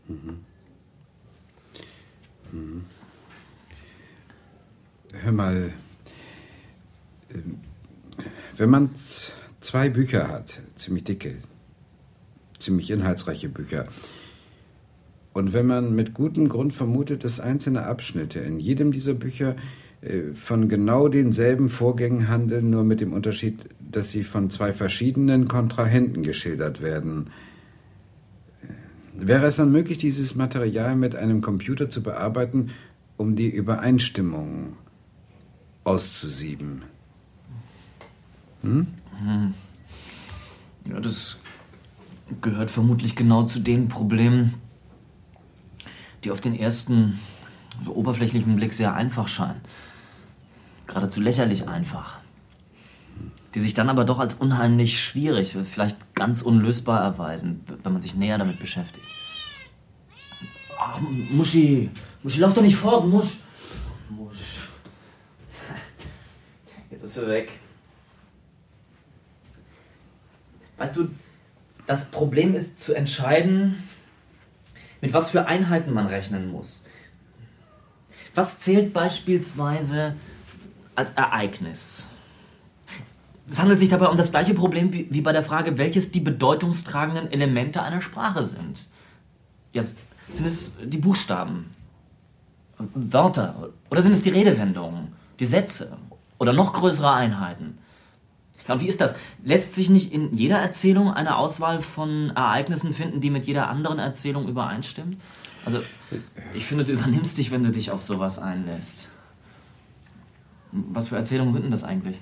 Hör mal, wenn man 2 Bücher hat, ziemlich dicke, ziemlich inhaltsreiche Bücher, und wenn man mit gutem Grund vermutet, dass einzelne Abschnitte in jedem dieser Bücher von genau denselben Vorgängen handeln, nur mit dem Unterschied, dass sie von 2 verschiedenen Kontrahenten geschildert werden, wäre es dann möglich, dieses Material mit einem Computer zu bearbeiten, um die Übereinstimmung auszusieben? Ja, das gehört vermutlich genau zu den Problemen, die auf den ersten, so oberflächlichen Blick sehr einfach scheinen. Geradezu lächerlich einfach. Die sich dann aber doch als unheimlich schwierig, vielleicht ganz unlösbar erweisen, wenn man sich näher damit beschäftigt. Ach, Muschi, lauf doch nicht fort, Musch. Jetzt ist sie weg. Weißt du, das Problem ist zu entscheiden, mit was für Einheiten man rechnen muss. Was zählt beispielsweise als Ereignis? Es handelt sich dabei um das gleiche Problem wie bei der Frage, welches die bedeutungstragenden Elemente einer Sprache sind. Ja, sind es die Buchstaben, Wörter oder sind es die Redewendungen, die Sätze oder noch größere Einheiten? Ja, und wie ist das? Lässt sich nicht in jeder Erzählung eine Auswahl von Ereignissen finden, die mit jeder anderen Erzählung übereinstimmt? Also, ich finde, du übernimmst dich, wenn du dich auf sowas einlässt. Was für Erzählungen sind denn das eigentlich?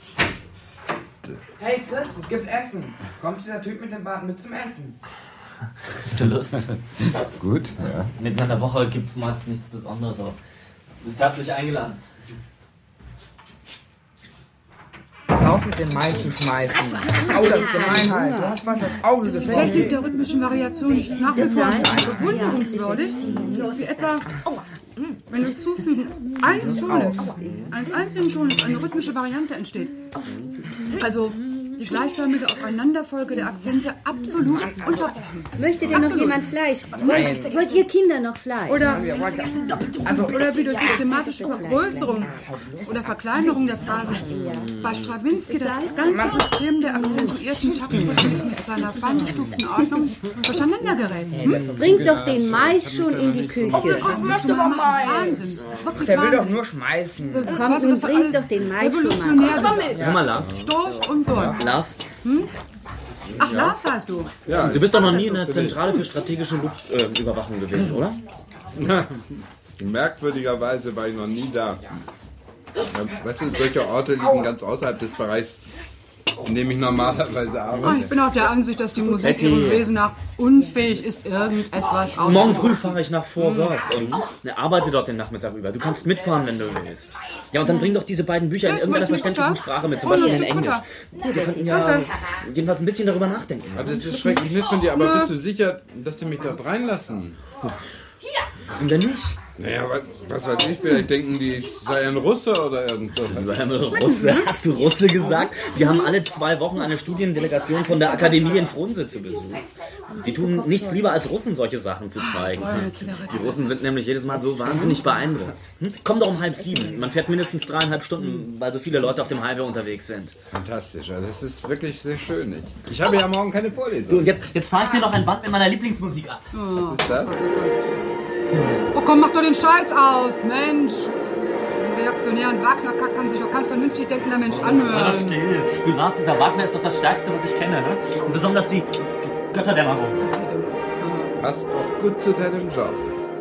Hey Chris, es gibt Essen. Kommt dieser Typ mit dem Bart mit zum Essen? Hast du Lust? Gut, ja. Mitten in der Woche gibt's meist nichts Besonderes, aber du bist herzlich eingeladen. Auf mit dem Mais zu schmeißen. Au, das ist Gemeinheit. Du hast fast das Auge Ist die getroffen. Technik der rhythmischen Variation nicht nach wie vor bewunderungswürdig? Wie etwa, wenn durch Zufügen eines Tones, eines einzigen Tones, eine rhythmische Variante entsteht. Also die gleichförmige Aufeinanderfolge der Akzente absolut unterbrochen. Möchte denn noch jemand Fleisch? Wollt ihr Kinder noch Fleisch? Oder wie durch systematische Vergrößerung oder Verkleinerung der Phrasen bei Strawinsky das ganze System der akzentuierten Taktrhythmik mit seiner feingestuften Ordnung durcheinander gerät. Bringt doch den Mais schon in die Küche. Mach doch mal Wahnsinn. Der will doch nur schmeißen. Kommt und bringt doch den Mais schon mal. Hör mal, Lars. Durch und durch. Lars? Ach, Lars heißt du. Ja, Du bist doch noch nie in der Zentrale für strategische Luftüberwachung gewesen, oder? merkwürdigerweise war ich noch nie da. Weißt du, solche Orte liegen ganz außerhalb des Bereichs, in dem ich normalerweise arbeite. Ich bin auch der Ansicht, dass die Musik ihrem Wesen nach unfähig ist, irgendetwas auszumachen. Morgen früh fahre ich nach Fort Worth und arbeite dort den Nachmittag über. Du kannst mitfahren, wenn du willst. Ja, und dann bring doch diese beiden Bücher in irgendeiner verständlichen Sprache mit, zum Beispiel in Englisch. Wir könnten ja jedenfalls ein bisschen darüber nachdenken. Aber das ist schrecklich nett von dir, aber bist du sicher, dass sie mich dort reinlassen? Warum denn nicht? Naja, was weiß ich, vielleicht denken die, ich sei ein Russe oder irgend so. Russe? Hast du Russe gesagt? Wir haben alle 2 Wochen eine Studiendelegation von der Akademie in Frunze zu Besuch. Die tun nichts lieber als Russen solche Sachen zu zeigen. Die Russen sind nämlich jedes Mal so wahnsinnig beeindruckt. Komm doch um 6:30. Man fährt mindestens 3,5 Stunden, weil so viele Leute auf dem Highway unterwegs sind. Fantastisch, also das ist wirklich sehr schön. Ich habe ja morgen keine Vorlesung. So, und jetzt fahre ich dir noch ein Band mit meiner Lieblingsmusik ab. Was ist das? Oh komm, mach doch den Scheiß aus, Mensch! Diesen reaktionären Wagner-Kack kann sich doch kein vernünftig denkender Mensch Sei anhören. doch still. Du Lars, dieser Wagner ist doch das Stärkste, was ich kenne. Ne? Und besonders die Götterdämmerung. Passt auch gut zu deinem Job.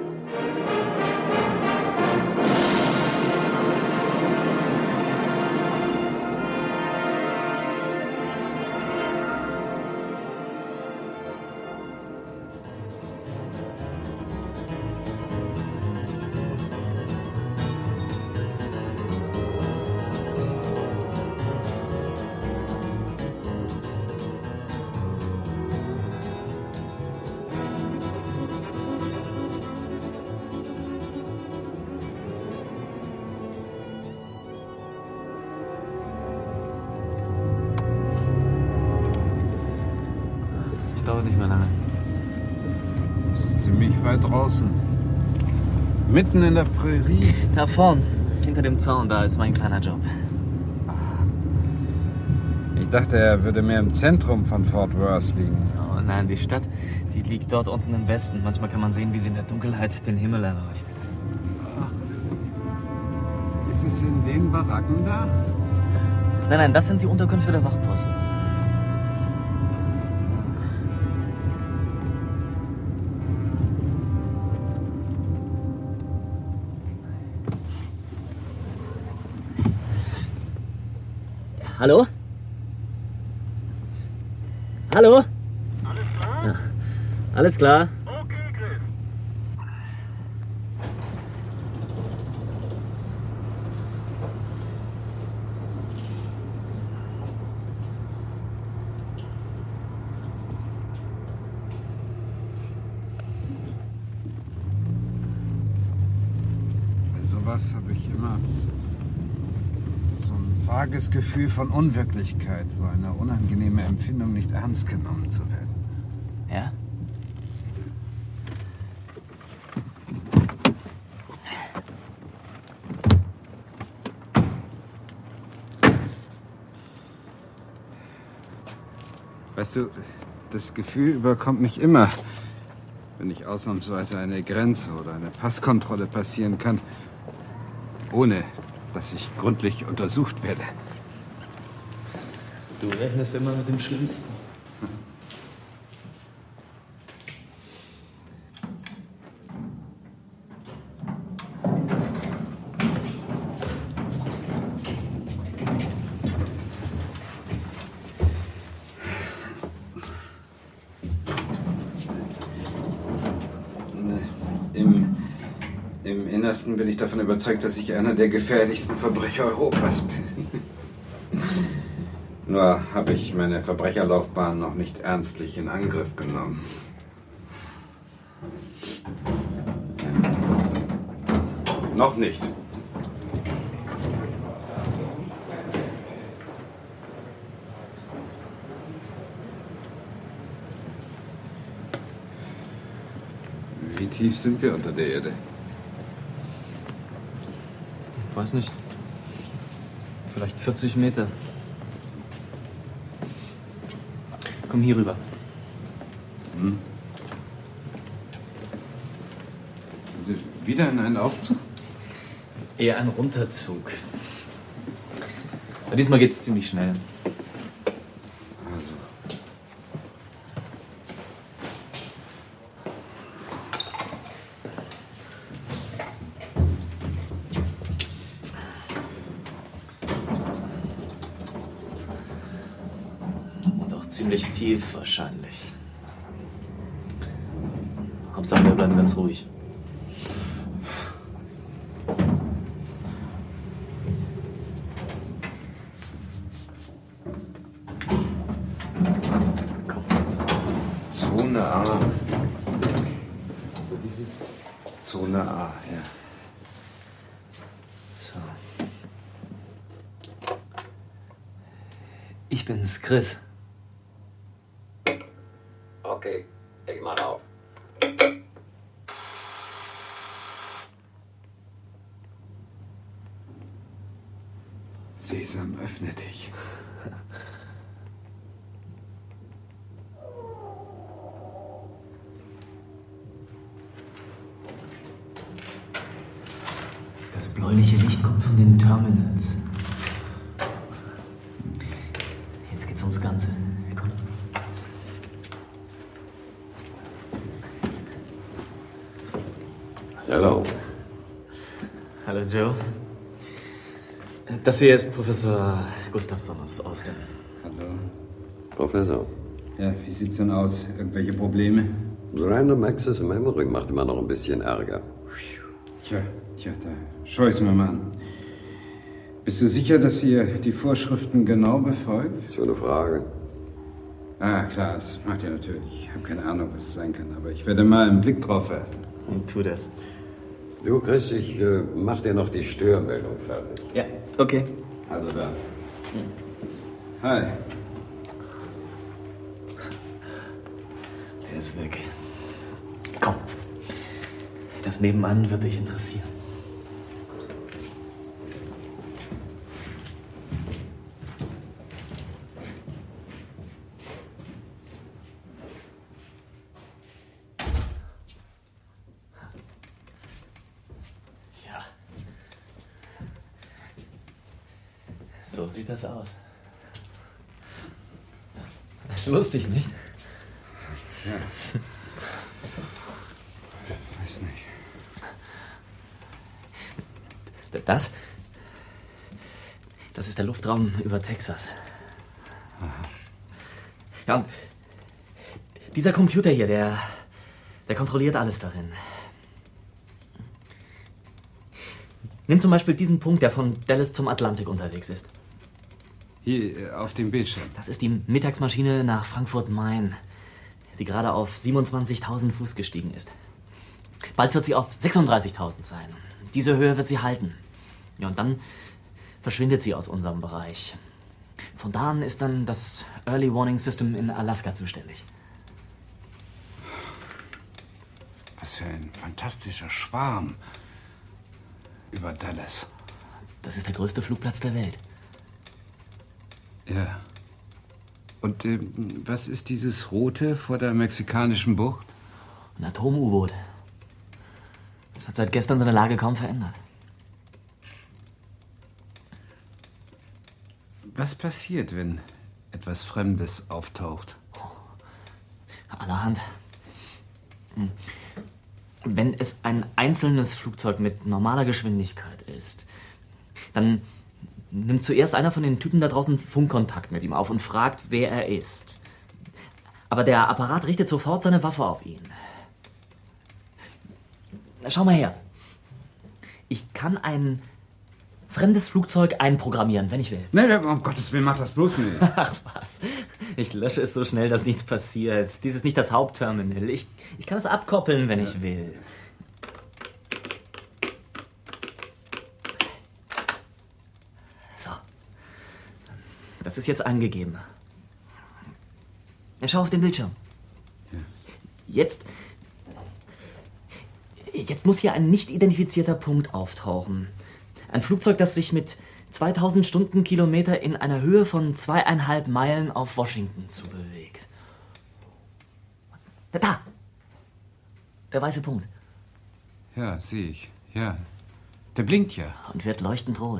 Dauert nicht mehr lange. Ist ziemlich weit draußen. Mitten in der Prärie. Da vorn, hinter dem Zaun, da ist mein kleiner Job. Ich dachte, er würde mehr im Zentrum von Fort Worth liegen. Oh nein, die Stadt, die liegt dort unten im Westen. Manchmal kann man sehen, wie sie in der Dunkelheit den Himmel erleuchtet. Ist es in den Baracken da? Nein, das sind die Unterkünfte der Wachtposten. Hallo? Hallo? Alles klar? Ja. Alles klar. Okay, Chris. Bei sowas habe ich immer vages Gefühl von Unwirklichkeit, so eine unangenehme Empfindung, nicht ernst genommen zu werden. Ja? Weißt du, das Gefühl überkommt mich immer, wenn ich ausnahmsweise eine Grenze oder eine Passkontrolle passieren kann, ohne dass ich gründlich untersucht werde. Du rechnest immer mit dem Schlimmsten. Im Innersten bin ich davon überzeugt, dass ich einer der gefährlichsten Verbrecher Europas bin. Nur habe ich meine Verbrecherlaufbahn noch nicht ernstlich in Angriff genommen. Noch nicht. Wie tief sind wir unter der Erde? Ich weiß nicht. Vielleicht 40 Meter. Komm hier rüber. Hm. Also wieder in einen Aufzug? Eher ein Runterzug. Aber diesmal geht's ziemlich schnell. Ziemlich tief wahrscheinlich. Hauptsache wir bleiben ganz ruhig. Komm. Zone A. Also dieses Zone A, ja. So. Ich bin's, Chris. Okay, leg mal auf. Sesam, öffne dich. Das bläuliche Licht kommt von den Terminals. Jetzt geht's ums Ganze. Komm. Hallo. Hallo, Joe. Das hier ist Professor Gustafsson aus Austin. Hallo. Professor. Ja, wie sieht's denn aus? Irgendwelche Probleme? Random Access Memory macht immer noch ein bisschen Ärger. Tja, da schau ich's mir mal an. Bist du sicher, dass ihr die Vorschriften genau befolgt? So eine Frage. Ah, klar, das macht ihr natürlich. Ich habe keine Ahnung, was es sein kann, aber ich werde mal einen Blick drauf werfen. Und tu das. Du, Chris, ich mach dir noch die Störmeldung fertig. Ja, okay. Also dann. Hi. Der ist weg. Komm. Das nebenan wird dich interessieren. Ja. So sieht das aus. Das wusste ich nicht. Ja. Weiß nicht. Das ist der Luftraum über Texas. Ja, und dieser Computer hier, der kontrolliert alles darin. Nimm zum Beispiel diesen Punkt, der von Dallas zum Atlantik unterwegs ist. Hier auf dem Bildschirm. Das ist die Mittagsmaschine nach Frankfurt-Main, die gerade auf 27.000 Fuß gestiegen ist. Bald wird sie auf 36.000 sein. Diese Höhe wird sie halten. Ja, und dann verschwindet sie aus unserem Bereich. Von da an ist dann das Early Warning System in Alaska zuständig. Was für ein fantastischer Schwarm über Dallas. Das ist der größte Flugplatz der Welt. Ja. Und was ist dieses Rote vor der mexikanischen Bucht? Ein Atom-U-Boot. Das hat seit gestern seine Lage kaum verändert. Was passiert, wenn etwas Fremdes auftaucht? Allerhand. Wenn es ein einzelnes Flugzeug mit normaler Geschwindigkeit ist, dann nimmt zuerst einer von den Typen da draußen Funkkontakt mit ihm auf und fragt, wer er ist. Aber der Apparat richtet sofort seine Waffe auf ihn. Schau mal her. Ich kann ein fremdes Flugzeug einprogrammieren, wenn ich will. Nein, um Gottes Willen, mach das bloß nicht. Ach was. Ich lösche es so schnell, dass nichts passiert. Dies ist nicht das Hauptterminal. Ich kann es abkoppeln, wenn ich will. So. Das ist jetzt angegeben. Ja, schau auf den Bildschirm. Ja. Jetzt muss hier ein nicht identifizierter Punkt auftauchen. Ein Flugzeug, das sich mit 2000 Stundenkilometer in einer Höhe von 2,5 Meilen auf Washington zubewegt. Da! Der weiße Punkt. Ja, sehe ich. Ja. Der blinkt ja. Und wird leuchtend rot.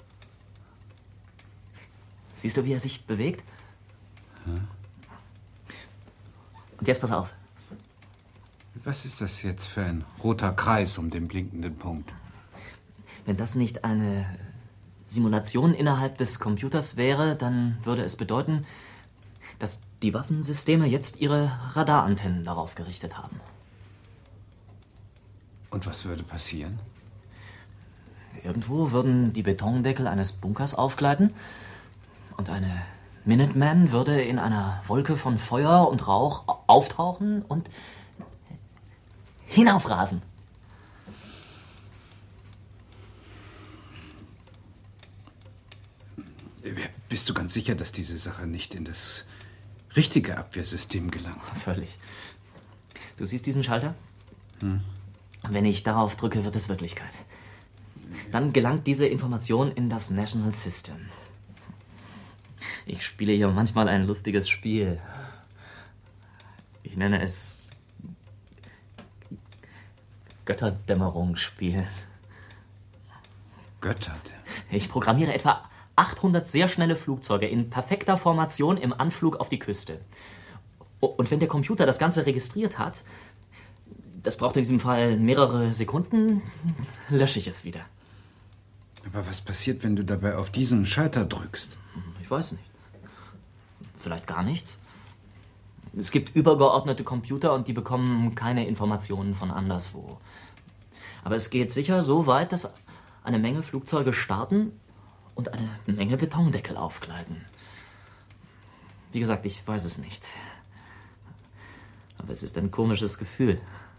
Siehst du, wie er sich bewegt? Hm. Und jetzt pass auf. Was ist das jetzt für ein roter Kreis um den blinkenden Punkt? Wenn das nicht eine Simulation innerhalb des Computers wäre, dann würde es bedeuten, dass die Waffensysteme jetzt ihre Radarantennen darauf gerichtet haben. Und was würde passieren? Irgendwo würden die Betondeckel eines Bunkers aufgleiten und eine Minuteman würde in einer Wolke von Feuer und Rauch auftauchen und hinaufrasen. Bist du ganz sicher, dass diese Sache nicht in das richtige Abwehrsystem gelangt? Völlig. Du siehst diesen Schalter? Hm. Wenn ich darauf drücke, wird es Wirklichkeit. Dann gelangt diese Information in das National System. Ich spiele hier manchmal ein lustiges Spiel. Ich nenne es Götterdämmerungsspiel. Götterdämmerung? Ich programmiere etwa 800 sehr schnelle Flugzeuge in perfekter Formation im Anflug auf die Küste. Und wenn der Computer das Ganze registriert hat, Das braucht in diesem Fall mehrere Sekunden. Lösche ich es wieder. Aber was passiert, wenn du dabei auf diesen Schalter drückst? Ich weiß nicht. Vielleicht gar nichts. Es gibt übergeordnete Computer und die bekommen keine Informationen von anderswo. Aber es geht sicher so weit, dass eine Menge Flugzeuge starten und eine Menge Betondeckel aufgleiten. Wie gesagt, ich weiß es nicht. Aber es ist ein komisches Gefühl.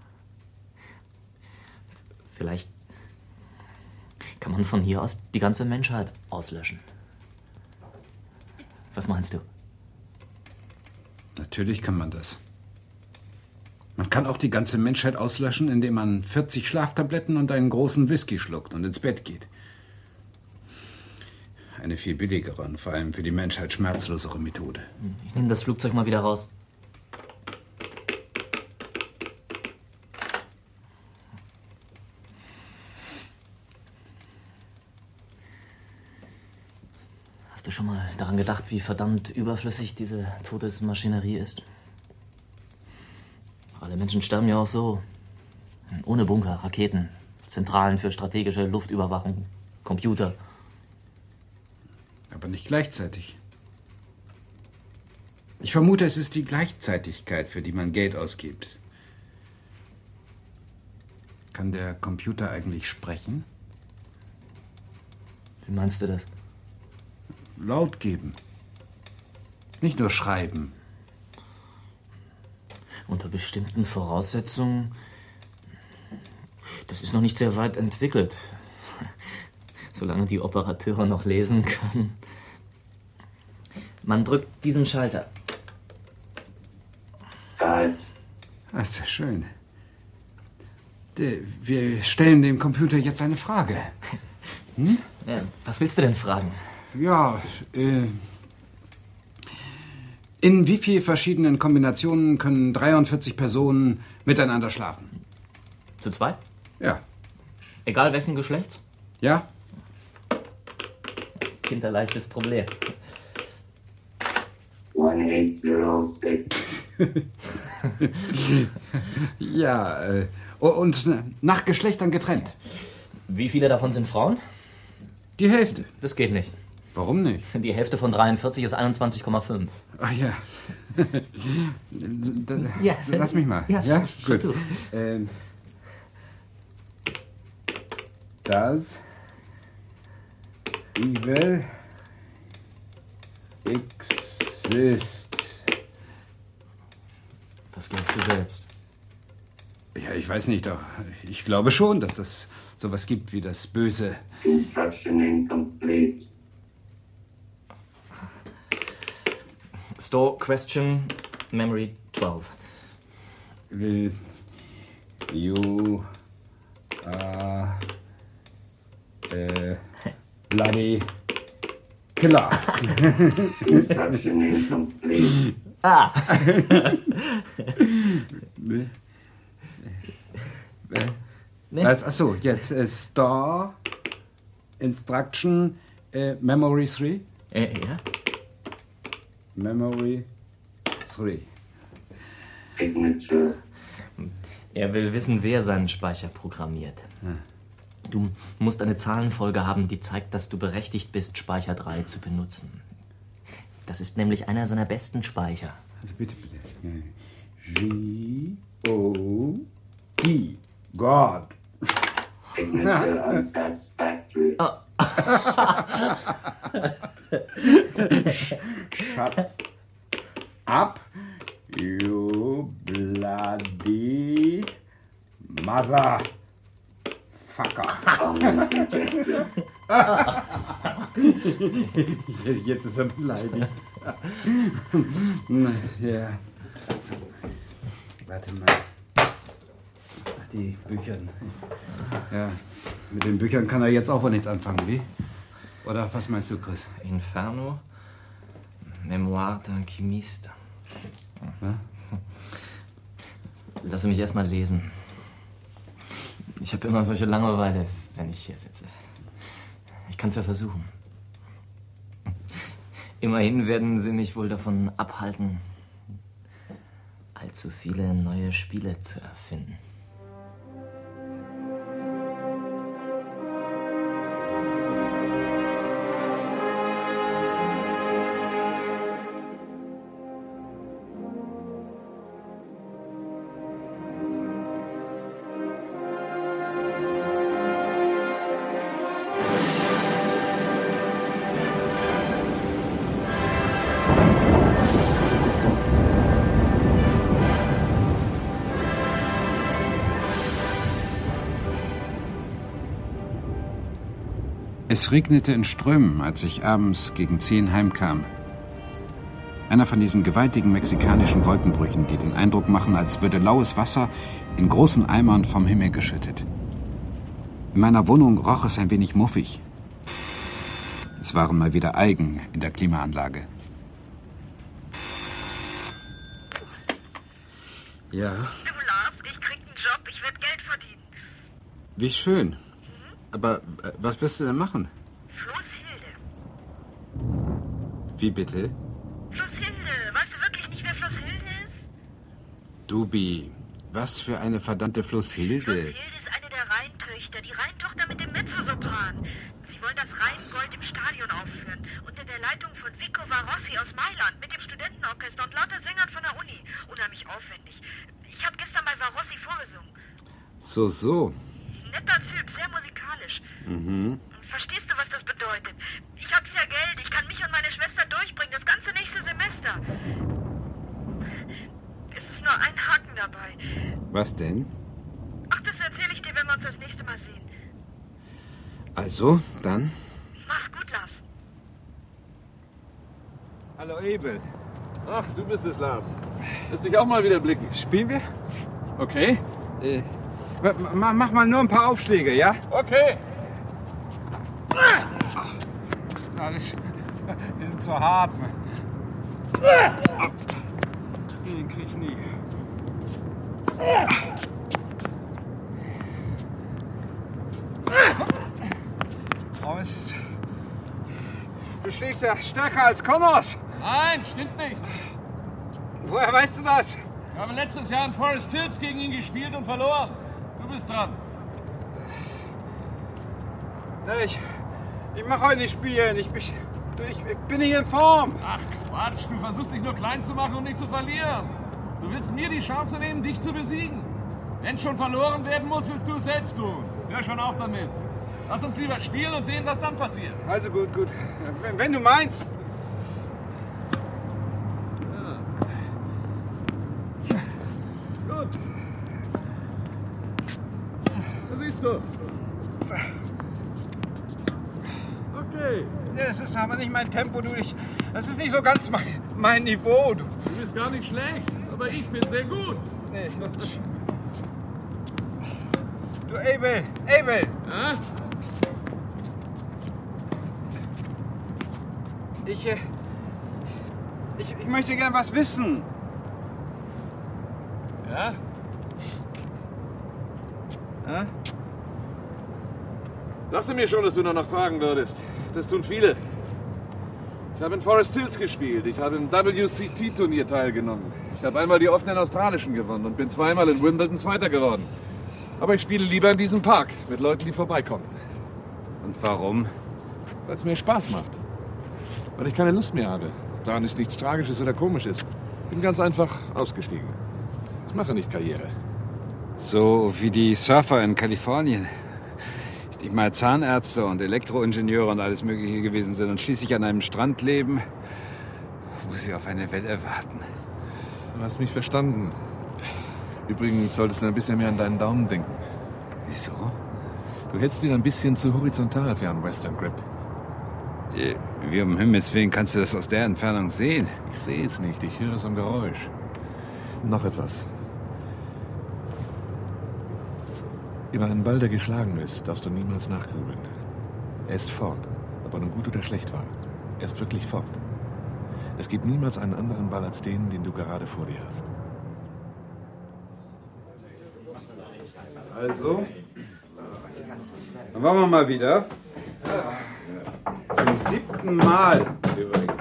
Vielleicht kann man von hier aus die ganze Menschheit auslöschen. Was meinst du? Natürlich kann man das. Man kann auch die ganze Menschheit auslöschen, indem man 40 Schlaftabletten und einen großen Whisky schluckt und ins Bett geht. Eine viel billigere und vor allem für die Menschheit schmerzlosere Methode. Ich nehme das Flugzeug mal wieder raus. Hast du schon mal daran gedacht, wie verdammt überflüssig diese Todesmaschinerie ist? Alle Menschen sterben ja auch so. Ohne Bunker, Raketen, Zentralen für strategische Luftüberwachung, Computer. Aber nicht gleichzeitig. Ich vermute, es ist die Gleichzeitigkeit, für die man Geld ausgibt. Kann der Computer eigentlich sprechen? Wie meinst du das? Laut geben. Nicht nur schreiben. Unter bestimmten Voraussetzungen. Das ist noch nicht sehr weit entwickelt. Solange die Operateure noch lesen können. Man drückt diesen Schalter. Das ist ja schön. Wir stellen dem Computer jetzt eine Frage. Hm? Ja, was willst du denn fragen? Ja, in wie vielen verschiedenen Kombinationen können 43 Personen miteinander schlafen? Zu zweit? Ja. Egal welchen Geschlechts? Ja. Kinderleichtes Problem. 1806. Ja, und nach Geschlechtern getrennt. Wie viele davon sind Frauen? Die Hälfte. Das geht nicht. Warum nicht? Die Hälfte von 43 ist 21,5. Ach ja. Ja. Lass mich mal. Ja, gut. zu. Das evil exist. Was glaubst du selbst? Ja, ich weiß nicht, aber ich glaube schon, dass das sowas gibt wie das Böse. Instruction incomplete. Store question memory 12. Will you bloody killer. Instruction incomplete. Ah. Achso, jetzt Store Instruction Memory 3. Ja. Memory 3. Signature. Er will wissen, wer seinen Speicher programmiert. Du musst eine Zahlenfolge haben, die zeigt, dass du berechtigt bist, Speicher 3 zu benutzen. Das ist nämlich einer seiner besten Speicher. Also bitte. G-O-D. God. Signature unsatisfactory. Oh. Shut up, you bloody motherfucker. Jetzt ist er beleidigt. Ja. Warte mal. Die Bücher. Ja, mit den Büchern kann er jetzt auch wohl nichts anfangen, wie? Oder was meinst du, Chris? Inferno, Memoire d'un chimiste. Ja? Lass mich erst mal lesen. Ich habe immer solche Langeweile, wenn ich hier sitze. Ich kann es ja versuchen. Immerhin werden sie mich wohl davon abhalten, allzu viele neue Spiele zu erfinden. Es regnete in Strömen, als ich abends gegen 10 heimkam. Einer von diesen gewaltigen mexikanischen Wolkenbrüchen, die den Eindruck machen, als würde laues Wasser in großen Eimern vom Himmel geschüttet. In meiner Wohnung roch es ein wenig muffig. Es waren mal wieder Algen in der Klimaanlage. Ja. Du, Lars, ich krieg einen Job, ich werde Geld verdienen. Wie schön. Aber was wirst du denn machen? Flusshilde. Wie bitte? Flusshilde. Weißt du wirklich nicht, wer Flusshilde ist? Dubi, was für eine verdammte Flusshilde. Flusshilde ist eine der Rheintöchter, die Rheintochter mit dem Mezzosopran. Sie wollen das Rheingold im Stadion aufführen. Unter der Leitung von Vico Varossi aus Mailand mit dem Studentenorchester und lauter Sängern von der Uni. Unheimlich aufwendig. Ich habe gestern bei Varossi vorgesungen. So. Netter Typ, sehr musikalisch. Mhm. Verstehst du, was das bedeutet? Ich habe ja Geld, ich kann mich und meine Schwester durchbringen, das ganze nächste Semester. Es ist nur ein Haken dabei. Was denn? Ach, das erzähle ich dir, wenn wir uns das nächste Mal sehen. Also, dann? Mach's gut, Lars. Hallo, Ebel. Ach, du bist es, Lars. Lass dich auch mal wieder blicken. Spielen wir? Okay. Mach mal nur ein paar Aufschläge, ja? Okay. Die sind zu hart. Den krieg ich nie. Aber es ist... Du schlägst ja stärker als Connors. Nein, stimmt nicht. Woher weißt du das? Wir haben letztes Jahr in Forest Hills gegen ihn gespielt und verloren. Du bist dran. Ich mach heute nicht spielen. Ich bin nicht in Form. Ach Quatsch, du versuchst dich nur klein zu machen und nicht zu verlieren. Du willst mir die Chance nehmen, dich zu besiegen. Wenn schon verloren werden muss, willst du es selbst tun. Hör schon auf damit. Lass uns lieber spielen und sehen, was dann passiert. Also gut. Wenn du meinst. Ja. Gut. Da siehst du. Okay. Das ist aber nicht mein Tempo, du. Das ist nicht so ganz mein Niveau, du. Du bist gar nicht schlecht, aber ich bin sehr gut. Nee. Du, Abel! Ja? Ich möchte gern was wissen. Ja? Ja? Dachte mir schon, dass du noch fragen würdest. Das tun viele. Ich habe in Forest Hills gespielt. Ich habe im WCT-Turnier teilgenommen. Ich habe einmal die offenen Australischen gewonnen und bin zweimal in Wimbledon Zweiter geworden. Aber ich spiele lieber in diesem Park mit Leuten, die vorbeikommen. Und warum? Weil es mir Spaß macht. Weil ich keine Lust mehr habe. Daran ist nichts Tragisches oder Komisches. Bin ganz einfach ausgestiegen. Ich mache nicht Karriere. So wie die Surfer in Kalifornien. Die mal Zahnärzte und Elektroingenieure und alles Mögliche gewesen sind und schließlich an einem Strand leben, wo sie auf eine Welle warten. Du hast mich verstanden. Übrigens solltest du ein bisschen mehr an deinen Daumen denken. Wieso? Du hältst ihn ein bisschen zu horizontal für einen Western Grip. Wie um Himmels Willen kannst du das aus der Entfernung sehen? Ich sehe es nicht, ich höre so ein Geräusch. Noch etwas. Über einen Ball, der geschlagen ist, darfst du niemals nachgrübeln. Er ist fort, ob er nun gut oder schlecht war. Er ist wirklich fort. Es gibt niemals einen anderen Ball als den du gerade vor dir hast. Also, dann wollen wir mal wieder. Zum 7. Mal übrigens.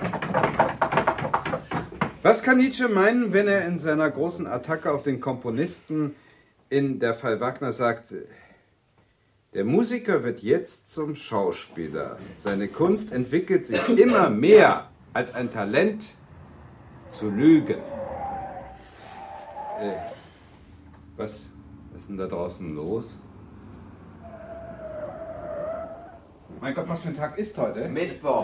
Was kann Nietzsche meinen, wenn er in seiner großen Attacke auf den Komponisten in Der Fall Wagner sagt, der Musiker wird jetzt zum Schauspieler. Seine Kunst entwickelt sich immer mehr als ein Talent zu lügen. Was ist denn da draußen los? Mein Gott, was für ein Tag ist heute? Mittwoch.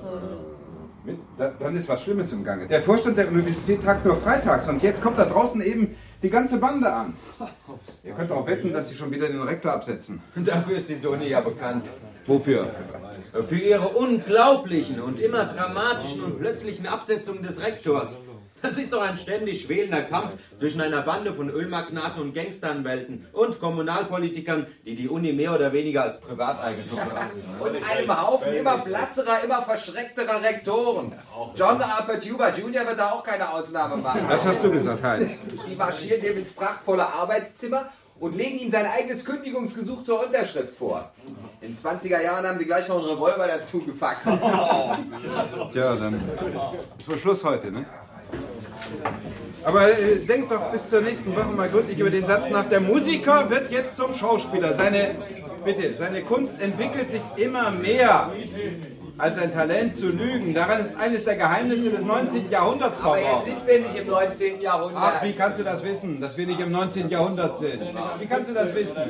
Dann ist was Schlimmes im Gange. Der Vorstand der Universität tagt nur freitags und jetzt kommt da draußen eben die ganze Bande an. Ihr könnt auch wetten, dass Sie schon wieder den Rektor absetzen. Dafür ist diese Uni ja bekannt. Wofür? Für ihre unglaublichen und immer dramatischen und plötzlichen Absetzungen des Rektors. Das ist doch ein ständig schwelender Kampf zwischen einer Bande von Ölmagnaten und Gangsteranwälten und Kommunalpolitikern, die die Uni mehr oder weniger als Privateigentum betrachten. Und einem Haufen immer blasserer, immer verschreckterer Rektoren. John Arpatuba Jr. wird da auch keine Ausnahme machen. Das hast du gesagt, Heinz. Die marschieren dem ins prachtvolle Arbeitszimmer und legen ihm sein eigenes Kündigungsgesuch zur Unterschrift vor. In 20er Jahren haben sie gleich noch einen Revolver dazu gepackt. Tja, dann ist wohl Schluss heute, ne? Aber denkt doch bis zur nächsten Woche mal gründlich über den Satz nach. Der Musiker wird jetzt zum Schauspieler. Seine Kunst entwickelt sich immer mehr als ein Talent zu lügen. Daran ist eines der Geheimnisse des 19. Jahrhunderts Aber verborgen. jetzt sind wir nicht im 19. Jahrhundert. Ach, wie kannst du das wissen, dass wir nicht im 19. Jahrhundert sind? Wie kannst du das wissen?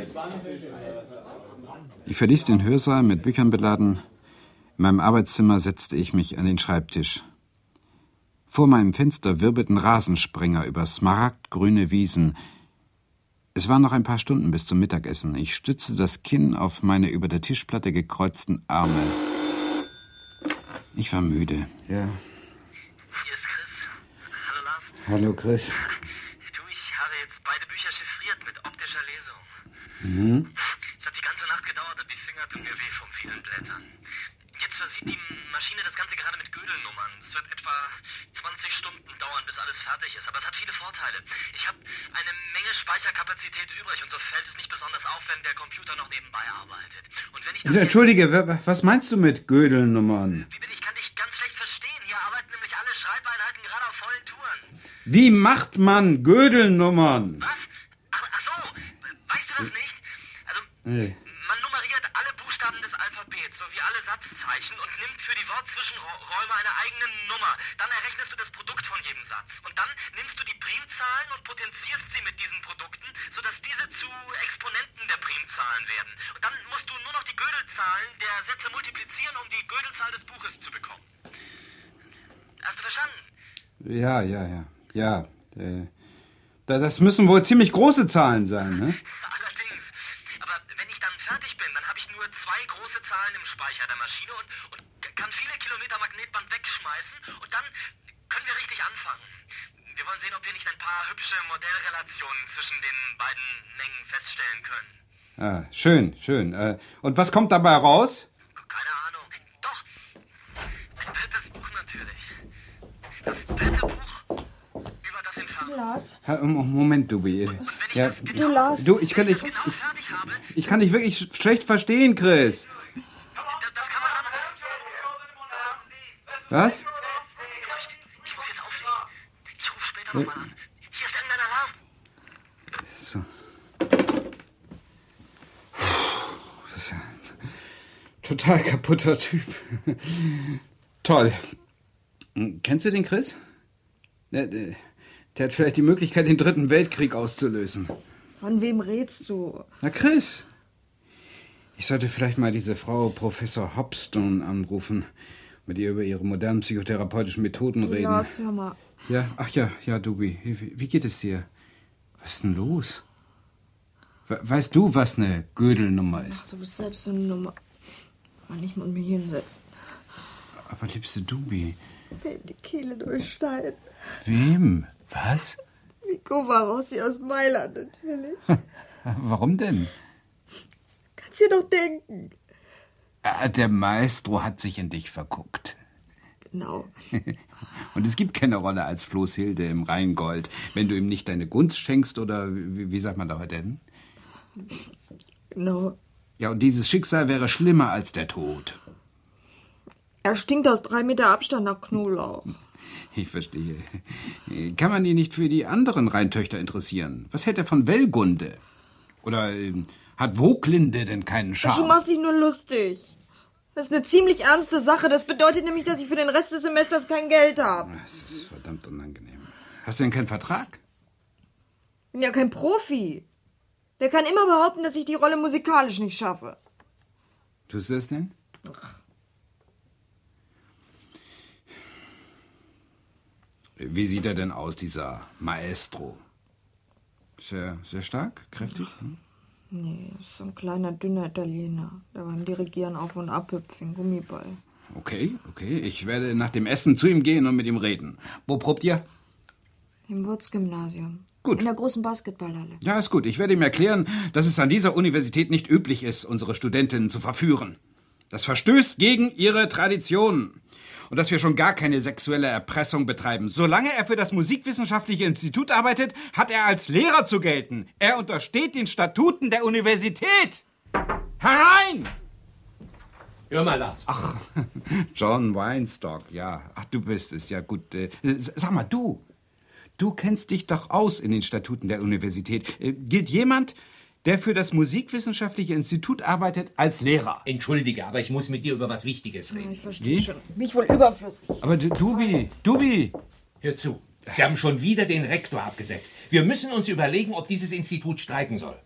Ich verließ den Hörsaal mit Büchern beladen. In meinem Arbeitszimmer setzte ich mich an den Schreibtisch. Vor meinem Fenster wirbelten Rasensprenger über smaragdgrüne Wiesen. Es waren noch ein paar Stunden bis zum Mittagessen. Ich stützte das Kinn auf meine über der Tischplatte gekreuzten Arme. Ich war müde. Ja. Hier ist Chris. Hallo Lars. Hallo Chris. Du, ich habe jetzt beide Bücher chiffriert mit optischer Lesung. Mhm. Es hat die ganze Nacht gedauert und die Finger tun mir weh vom vielen Blättern. Jetzt versieht die Maschine das Ganze gerade mit Gödelnummern. Es wird etwa 20 Stunden dauern, bis alles fertig ist. Aber es hat viele Vorteile. Ich habe eine Menge Speicherkapazität übrig und so fällt es nicht besonders auf, wenn der Computer noch nebenbei arbeitet. Und wenn ich das Entschuldige, was meinst du mit Gödelnummern? Ich kann dich ganz schlecht verstehen. Hier arbeiten nämlich alle Schreibeinheiten gerade auf vollen Touren. Wie macht man Gödelnummern? Was? Ach so, weißt du das nicht? Also, Nee. man nummeriert alle Buchstaben des Alphabets sowie alle Satzzeichen und nimmt für die Wortzwischenräume eine eigene Nummer. Dann errechnest du das Produkt von jedem Satz. Und dann nimmst du die Primzahlen und potenzierst sie mit diesen Produkten, sodass diese zu Exponenten der Primzahlen werden. Und dann musst du nur noch die Gödelzahlen der Sätze multiplizieren, um die Gödelzahl des Buches zu bekommen. Hast du verstanden? Ja. Das müssen wohl ziemlich große Zahlen sein, ne? Allerdings. Aber wenn ich dann fertig bin, dann habe ich nur 2 große Zahlen im Speicher der Maschine und kann viele Kilometer Magnetband wegschmeißen und dann können wir richtig anfangen. Wir wollen sehen, ob wir nicht ein paar hübsche Modellrelationen zwischen den beiden Mengen feststellen können. Ah, schön. Und was kommt dabei raus? Keine Ahnung. Doch. Ein drittes Buch natürlich. Das dritte Buch über das Inferno. Lars? Moment, Dubi. Ja, Du, Lars? du, ich kann dich wirklich schlecht verstehen, Chris. Was? Ich muss jetzt auflegen. Ich rufe später nochmal an. Hier ist irgendein Alarm. So. Das ist ja ein total kaputter Typ. Toll. Kennst du den Chris? Der hat vielleicht die Möglichkeit, den 3. Weltkrieg auszulösen. Von wem redst du? Na, Chris. Ich sollte vielleicht mal diese Frau Professor Hopstone anrufen, mit ihr über ihre modernen psychotherapeutischen Methoden reden. Lars, hör mal. Ja, ach ja, Dubi. Wie geht es dir? Was ist denn los? Weißt du, was eine Gödelnummer ist? Ach, du bist selbst so eine Nummer. Mann, ich muss mich hinsetzen. Aber liebste Dubi. Wem die Kehle durchschneiden? Wem? Was? Vico Rossi aus Mailand, natürlich. Warum denn? Kannst dir doch denken. Der Maestro hat sich in dich verguckt. Genau. Und es gibt keine Rolle als Floßhilde im Rheingold, wenn du ihm nicht deine Gunst schenkst oder wie sagt man da heute denn? Genau. Ja, und dieses Schicksal wäre schlimmer als der Tod. Er stinkt aus 3 Meter Abstand nach Knoblauch. Ich verstehe. Kann man ihn nicht für die anderen Rheintöchter interessieren? Was hält er von Wellgunde? Oder hat Woglinde denn keinen Charme? Du machst dich nur lustig. Das ist eine ziemlich ernste Sache. Das bedeutet nämlich, dass ich für den Rest des Semesters kein Geld habe. Das ist verdammt unangenehm. Hast du denn keinen Vertrag? Ich bin ja kein Profi. Der kann immer behaupten, dass ich die Rolle musikalisch nicht schaffe. Tust du das denn? Ach. Wie sieht er denn aus, dieser Maestro? Sehr, sehr stark, kräftig? Nee, ist so ein kleiner, dünner Italiener, der beim Dirigieren auf und ab hüpft wie ein Gummiball. Okay. Ich werde nach dem Essen zu ihm gehen und mit ihm reden. Wo probt ihr? Im Würz-Gymnasium. Gut. In der großen Basketballhalle. Ja, ist gut. Ich werde ihm erklären, dass es an dieser Universität nicht üblich ist, unsere Studentinnen zu verführen. Das verstößt gegen ihre Traditionen. Und dass wir schon gar keine sexuelle Erpressung betreiben. Solange er für das Musikwissenschaftliche Institut arbeitet, hat er als Lehrer zu gelten. Er untersteht den Statuten der Universität. Herein! Hör mal, Lars. Ach, John Weinstock, ja. Ach, du bist es, ja gut. Sag mal, du kennst dich doch aus in den Statuten der Universität. Gilt jemand, der für das Musikwissenschaftliche Institut arbeitet, als Lehrer? Entschuldige, aber ich muss mit dir über was Wichtiges reden. Ich verstehe schon. Mich wohl überflüssig. Aber Dubi! Hör zu. Sie haben schon wieder den Rektor abgesetzt. Wir müssen uns überlegen, ob dieses Institut streiken soll.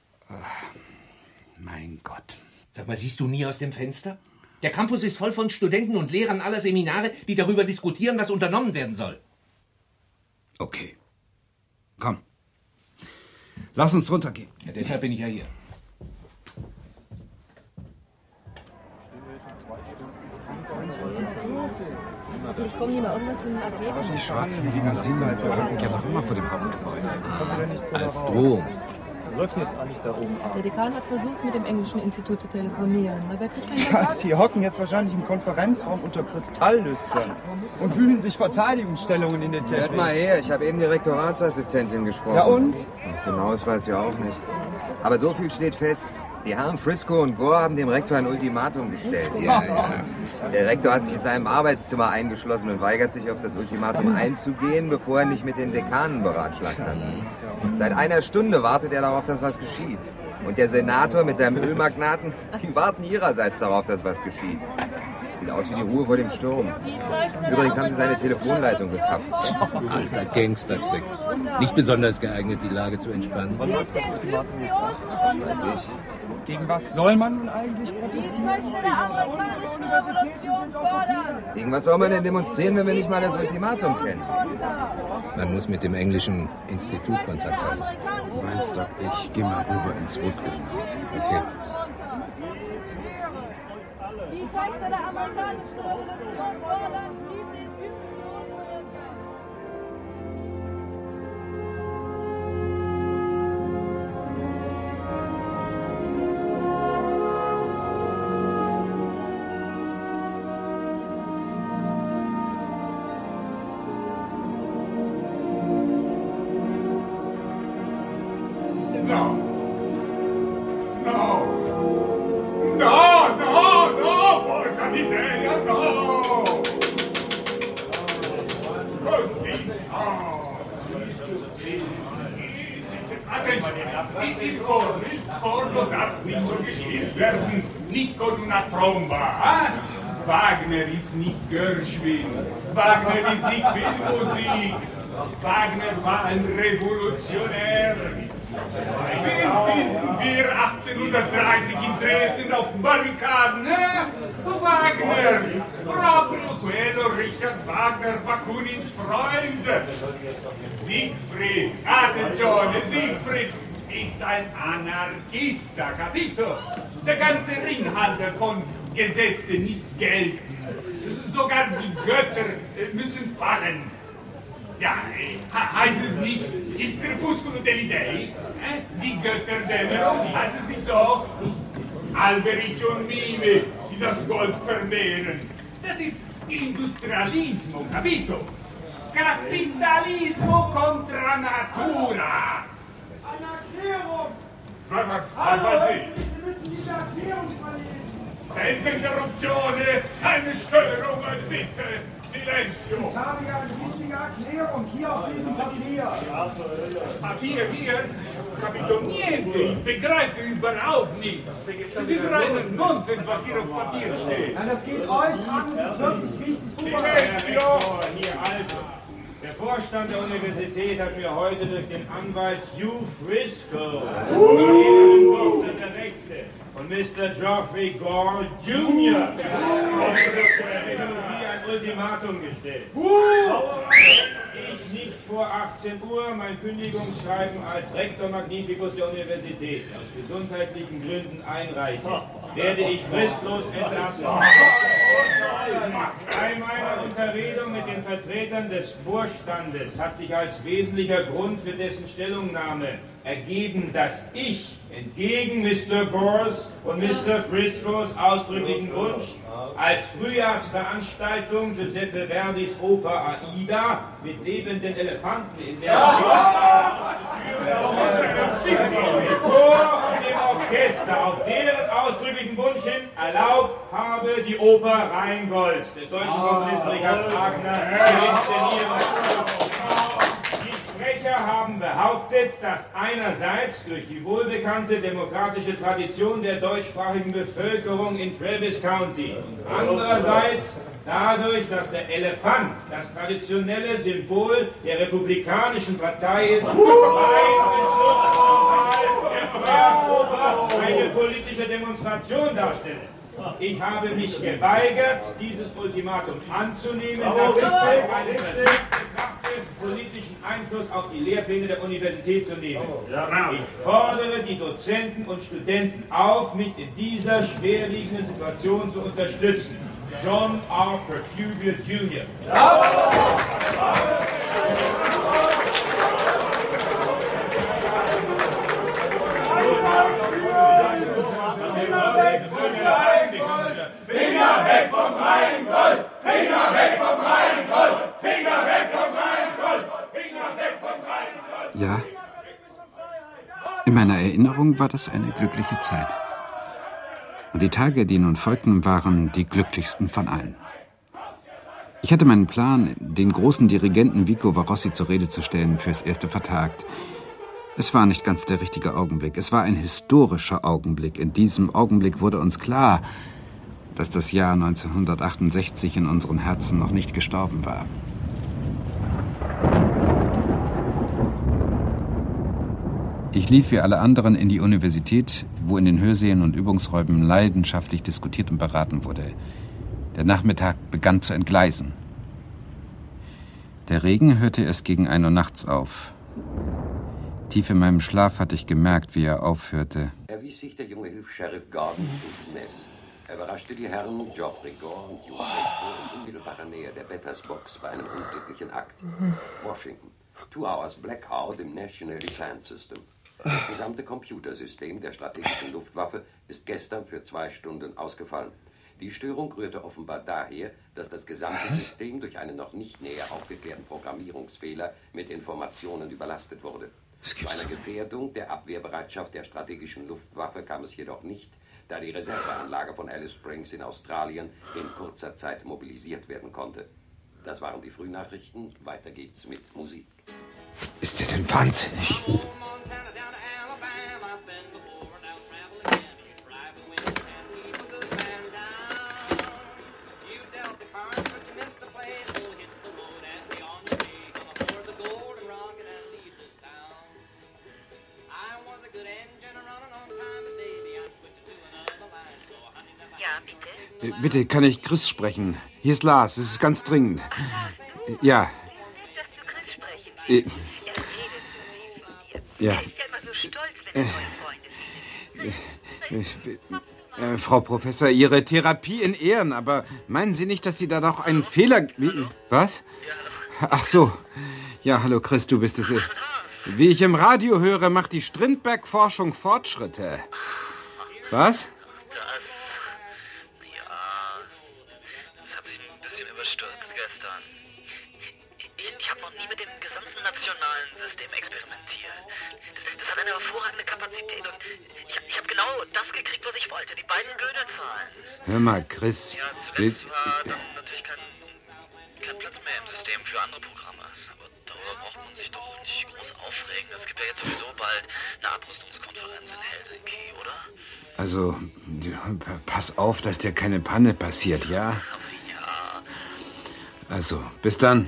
Mein Gott. Sag mal, siehst du nie aus dem Fenster? Der Campus ist voll von Studenten und Lehrern aller Seminare, die darüber diskutieren, was unternommen werden soll. Okay. Komm. Lass uns runtergehen. Ja, deshalb bin ich ja hier. Hoffentlich kommen die mal irgendwann zu einem Ergebnis. Die schwarzen Limousinen verrücken ja noch immer vor dem Hauptgebäude. Als Drohung. Läuft jetzt alles da oben ab. Der Dekan hat versucht, mit dem englischen Institut zu telefonieren, aber er kriegt keinen Ja, Kontakt. die hocken jetzt wahrscheinlich im Konferenzraum unter Kristalllüstern und fühlen sich Verteidigungsstellungen in den Teppich. Hört mal her, ich habe eben die Rektoratsassistentin gesprochen. Ja, und? Genau, das weiß ich auch nicht. Aber so viel steht fest. Die Herren Frisco und Gore haben dem Rektor ein Ultimatum gestellt. Ja. Der Rektor hat sich in seinem Arbeitszimmer eingeschlossen und weigert sich, auf das Ultimatum einzugehen, bevor er nicht mit den Dekanen beratschlagt hat. Seit einer Stunde wartet er darauf, dass was geschieht. Und der Senator mit seinem Ölmagnaten, die warten ihrerseits darauf, dass was geschieht. Sieht aus wie die Ruhe vor dem Sturm. Übrigens haben sie seine Telefonleitung gekappt. Alter Gangstertrick. Nicht besonders geeignet, die Lage zu entspannen. Gegen was soll man nun eigentlich protestieren? Gegen was soll man denn demonstrieren, wenn wir nicht mal das Ultimatum kennen? Man muss mit dem englischen Institut Kontakt haben. Weinstock, ich gehe mal rüber ins Wood-Gymnasium. Okay. Die Töchter der amerikanischen Revolution fordern, zieht den Typen die Hosen runter. No, porca miseria, no! Così, no! Attenzione, il forno darf nicht so gespielt werden, nicht con una tromba, eh? Wagner ist nicht Gershwin, Wagner ist nicht Filmmusik, Wagner war ein Revolutionär. Wen finden wir 1830 in Dresden auf Barrikaden? Wagner! Proprio quello Richard Wagner, Bakunins Freund. Siegfried, attenzione, Siegfried ist ein Anarchista, capito? Der ganze Ring handelt von Gesetzen nicht gelten. Sogar die Götter müssen fallen. Ja, heißt es nicht Il Crepuscolo degli Dei? Die Götterdämmerung, heißt es nicht so? Alberich und Mime, die das Gold vermehren. Das ist Industrialismo, capito? Capitalismo contra natura. Eine Erklärung! Sie müssen diese Erklärung verlesen. Senza interruzione, keine Störungen, bitte. Silenzio! Ich habe ja eine wichtige Erklärung hier auf diesem Papier. Papier? Capito niente, ich begreife überhaupt nichts. Das ist reiner Nonsens, was hier auf Papier steht. Ja, das geht euch an, es ist wirklich wichtig. Silenzio! Hier, also. Der Vorstand der Universität hat mir heute durch den Anwalt Hugh Frisco den Doktor der Rechte und Mr. Geoffrey Gore Jr. eine ein Ultimatum gestellt. Ich nicht vor 18 Uhr mein Kündigungsschreiben als Rektor Magnificus der Universität aus gesundheitlichen Gründen einreiche, werde ich fristlos entlassen. Bei meiner Unterredung mit den Vertretern des Vorstandes hat sich als wesentlicher Grund für dessen Stellungnahme ergeben, dass ich entgegen Mr. Gores und Mr. Friscos ausdrücklichen Wunsch als Frühjahrsveranstaltung Giuseppe Verdis Oper Aida mit lebenden Elefanten in der Chor und dem Orchester auf deren ausdrücklichen Wunsch hin erlaubt habe, die Oper Rheingold des deutschen Komponisten Richard Wagner zu inszenieren. Die Sprecher haben behauptet, dass einerseits durch die wohlbekannte demokratische Tradition der deutschsprachigen Bevölkerung in Travis County und andererseits dadurch, dass der Elefant das traditionelle Symbol der Republikanischen Partei ist, der Frühjahrsoper eine politische Demonstration darstelle. Ich habe mich geweigert, dieses Ultimatum anzunehmen, das ich als einen Versuch betrachte, politischen Einfluss auf die Lehrpläne der Universität zu nehmen. Ich fordere die Dozenten und Studenten auf, mich in dieser schwerwiegenden Situation zu unterstützen. John R. Perturbia Jr. Finger weg vom Rheingold! Finger weg vom Rheingold! Finger weg vom Rheingold! Finger weg vom Rheingold! Ja, in meiner Erinnerung war das eine glückliche Zeit. Und die Tage, die nun folgten, waren die glücklichsten von allen. Ich hatte meinen Plan, den großen Dirigenten Vico Varossi zur Rede zu stellen, fürs Erste vertagt. Es war nicht ganz der richtige Augenblick. Es war ein historischer Augenblick. In diesem Augenblick wurde uns klar, dass das Jahr 1968 in unseren Herzen noch nicht gestorben war. Ich lief wie alle anderen in die Universität, wo in den Hörsälen und Übungsräumen leidenschaftlich diskutiert und beraten wurde. Der Nachmittag begann zu entgleisen. Der Regen hörte erst gegen 1 Uhr nachts auf. Tief in meinem Schlaf hatte ich gemerkt, wie er aufhörte. Erwies sich der junge Hilfs-Sheriff Gordon und Ness. Er überraschte die Herren Geoffrey Gore und Hugh Frisco in unmittelbarer Nähe der Betters Box bei einem unsittlichen Akt. Washington. 2 Hours Blackout im National Defense System. Das gesamte Computersystem der strategischen Luftwaffe ist gestern für 2 Stunden ausgefallen. Die Störung rührte offenbar daher, dass das gesamte System durch einen noch nicht näher aufgeklärten Programmierungsfehler mit Informationen überlastet wurde. Zu einer Gefährdung der Abwehrbereitschaft der strategischen Luftwaffe kam es jedoch nicht, da die Reserveanlage von Alice Springs in Australien in kurzer Zeit mobilisiert werden konnte. Das waren die Frühnachrichten. Weiter geht's mit Musik. Ist der denn wahnsinnig? Bitte, kann ich Chris sprechen? Hier ist Lars, es ist ganz dringend. Ja. Ja. Frau Professor, Ihre Therapie in Ehren, aber meinen Sie nicht, dass Sie da doch einen Fehler... Was? Ach so. Ja, hallo Chris, du bist es. Wie ich im Radio höre, macht die Strindberg-Forschung Fortschritte. Was? Hör mal, Chris. Ja, zuletzt war dann natürlich kein Platz mehr im System für andere Programme. Aber darüber braucht man sich doch nicht groß aufregen. Es gibt ja jetzt sowieso bald eine Abrüstungskonferenz in Helsinki, oder? Also, pass auf, dass dir keine Panne passiert, ja? Ja. Also, bis dann.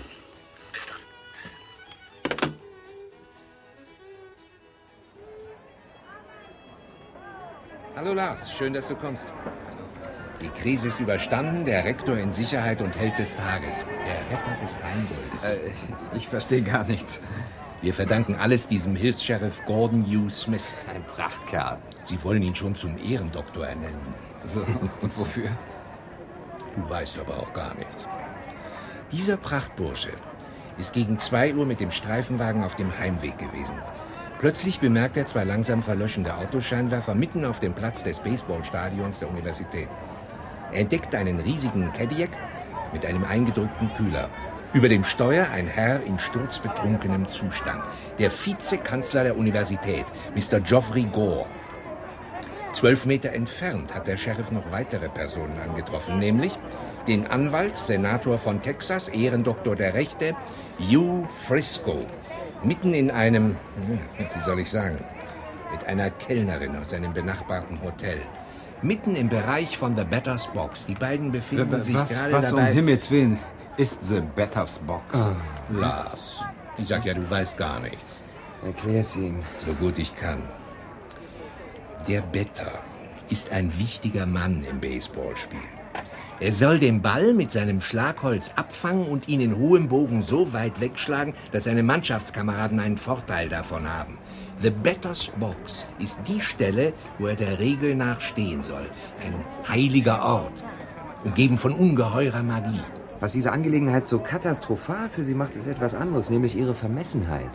Hallo Lars, schön, dass du kommst. Die Krise ist überstanden, der Rektor in Sicherheit und Held des Tages. Der Retter des Rheingoldes. Ich verstehe gar nichts. Wir verdanken alles diesem Hilfs-Sheriff Gordon U. Smith. Ein Prachtkerl. Sie wollen ihn schon zum Ehrendoktor ernennen. So, und wofür? Du weißt aber auch gar nichts. Dieser Prachtbursche ist gegen 2 Uhr mit dem Streifenwagen auf dem Heimweg gewesen. Plötzlich bemerkt er 2 langsam verlöschende Autoscheinwerfer mitten auf dem Platz des Baseballstadions der Universität. Er entdeckt einen riesigen Cadillac mit einem eingedrückten Kühler. Über dem Steuer ein Herr in sturzbetrunkenem Zustand. Der Vizekanzler der Universität, Mr. Geoffrey Gore. 12 Meter entfernt hat der Sheriff noch weitere Personen angetroffen, nämlich den Anwalt, Senator von Texas, Ehrendoktor der Rechte, Hugh Frisco. Mitten in einem, wie soll ich sagen, mit einer Kellnerin aus einem benachbarten Hotel. Mitten im Bereich von The Better's Box. Die beiden befinden sich gerade dabei... Was um Himmels Willen ist The Better's Box? Lars, ich sag ja, du weißt gar nichts. Erklär's ihm. So gut ich kann. Der Better ist ein wichtiger Mann im Baseballspiel. Er soll den Ball mit seinem Schlagholz abfangen und ihn in hohem Bogen so weit wegschlagen, dass seine Mannschaftskameraden einen Vorteil davon haben. The Better's Box ist die Stelle, wo er der Regel nach stehen soll. Ein heiliger Ort, umgeben von ungeheurer Magie. Was diese Angelegenheit so katastrophal für Sie macht, ist etwas anderes, nämlich Ihre Vermessenheit.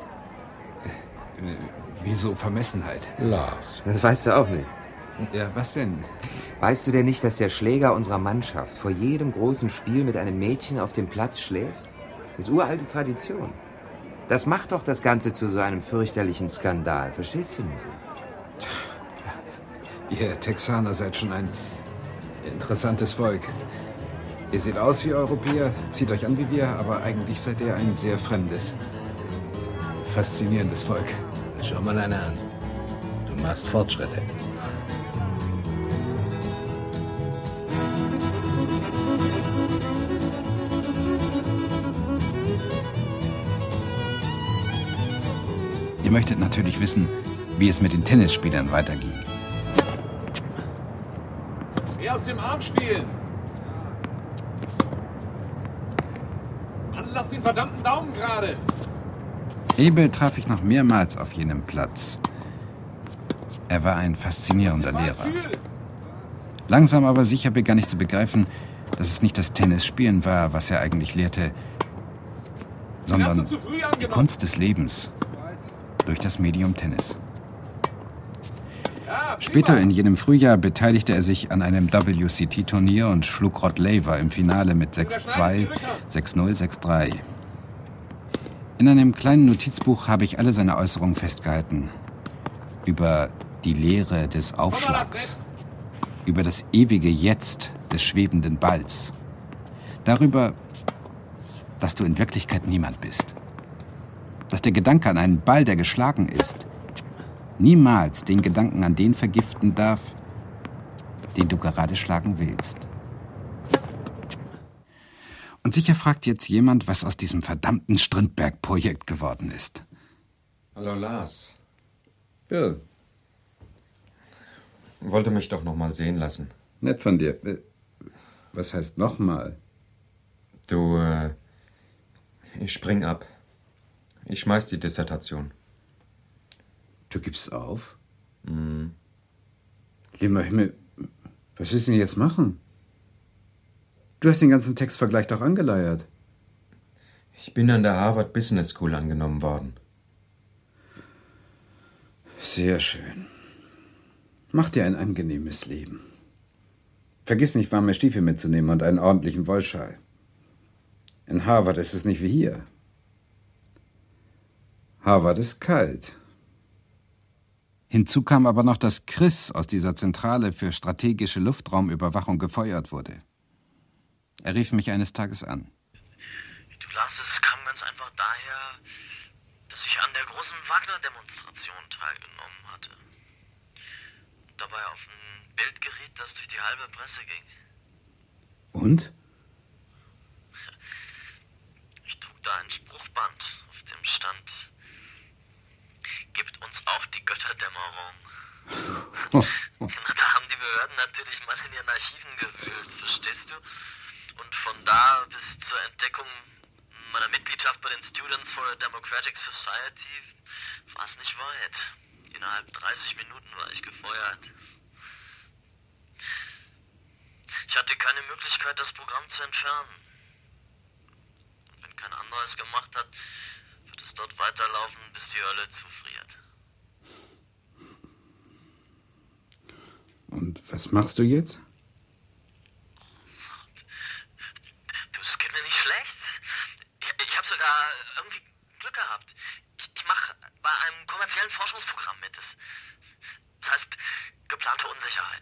Wieso Vermessenheit? Lars. Das weißt du auch nicht. Ja, was denn? Weißt du denn nicht, dass der Schläger unserer Mannschaft vor jedem großen Spiel mit einem Mädchen auf dem Platz schläft? Das ist uralte Tradition. Das macht doch das Ganze zu so einem fürchterlichen Skandal. Verstehst du nicht? Ihr Texaner seid schon ein interessantes Volk. Ihr seht aus wie Europäer, zieht euch an wie wir, aber eigentlich seid ihr ein sehr fremdes, faszinierendes Volk. Schau mal einer an. Du machst Fortschritte. Ihr möchtet natürlich wissen, wie es mit den Tennisspielern weiterging. Mehr aus dem Arm spielen! Mann, lass den verdammten Daumen gerade! Ebel traf ich noch mehrmals auf jenem Platz. Er war ein faszinierender Lehrer. Langsam aber sicher begann ich zu begreifen, dass es nicht das Tennisspielen war, was er eigentlich lehrte, sondern die Kunst des Lebens durch das Medium Tennis. Später in jenem Frühjahr beteiligte er sich an einem WCT-Turnier und schlug Rod Laver im Finale mit 6-2, 6-0, 6-3. In einem kleinen Notizbuch habe ich alle seine Äußerungen festgehalten. Über die Lehre des Aufschlags, über das ewige Jetzt des schwebenden Balls, darüber, dass du in Wirklichkeit niemand bist. Dass der Gedanke an einen Ball, der geschlagen ist, niemals den Gedanken an den vergiften darf, den du gerade schlagen willst. Und sicher fragt jetzt jemand, was aus diesem verdammten Strindberg-Projekt geworden ist. Hallo Lars. Bill. Wollte mich doch noch mal sehen lassen. Nett von dir. Was heißt noch mal? Du, ich spring ab. Ich schmeiß die Dissertation. Du gibst auf? Mhm. Lieber Himmel, was willst du denn jetzt machen? Du hast den ganzen Textvergleich doch angeleiert. Ich bin an der Harvard Business School angenommen worden. Sehr schön. Mach dir ein angenehmes Leben. Vergiss nicht, warme Stiefel mitzunehmen und einen ordentlichen Wollschal. In Harvard ist es nicht wie hier. Harvard ist kalt. Hinzu kam aber noch, dass Chris aus dieser Zentrale für strategische Luftraumüberwachung gefeuert wurde. Er rief mich eines Tages an. Du Lars, es kam ganz einfach daher, dass ich an der großen Wagner-Demonstration teilgenommen hatte. Dabei auf ein Bild geriet, das durch die halbe Presse ging. Und? Ich trug da ein Spruchband, auf dem stand: Gibt uns auch die Götterdämmerung. Da haben die die Behörden natürlich mal in ihren Archiven gewühlt, verstehst du? Und von da bis zur Entdeckung meiner Mitgliedschaft bei den Students for a Democratic Society war es nicht weit. Innerhalb 30 Minuten war ich gefeuert. Ich hatte keine Möglichkeit, das Programm zu entfernen. Und wenn kein anderer es gemacht hat, wird es dort weiterlaufen, bis die Hölle zufriert. Und was machst du jetzt? Du, es geht mir nicht schlecht. Ich habe sogar irgendwie Glück gehabt. Ich mache bei einem kommerziellen Forschungsprogramm mit. Das heißt geplante Unsicherheit.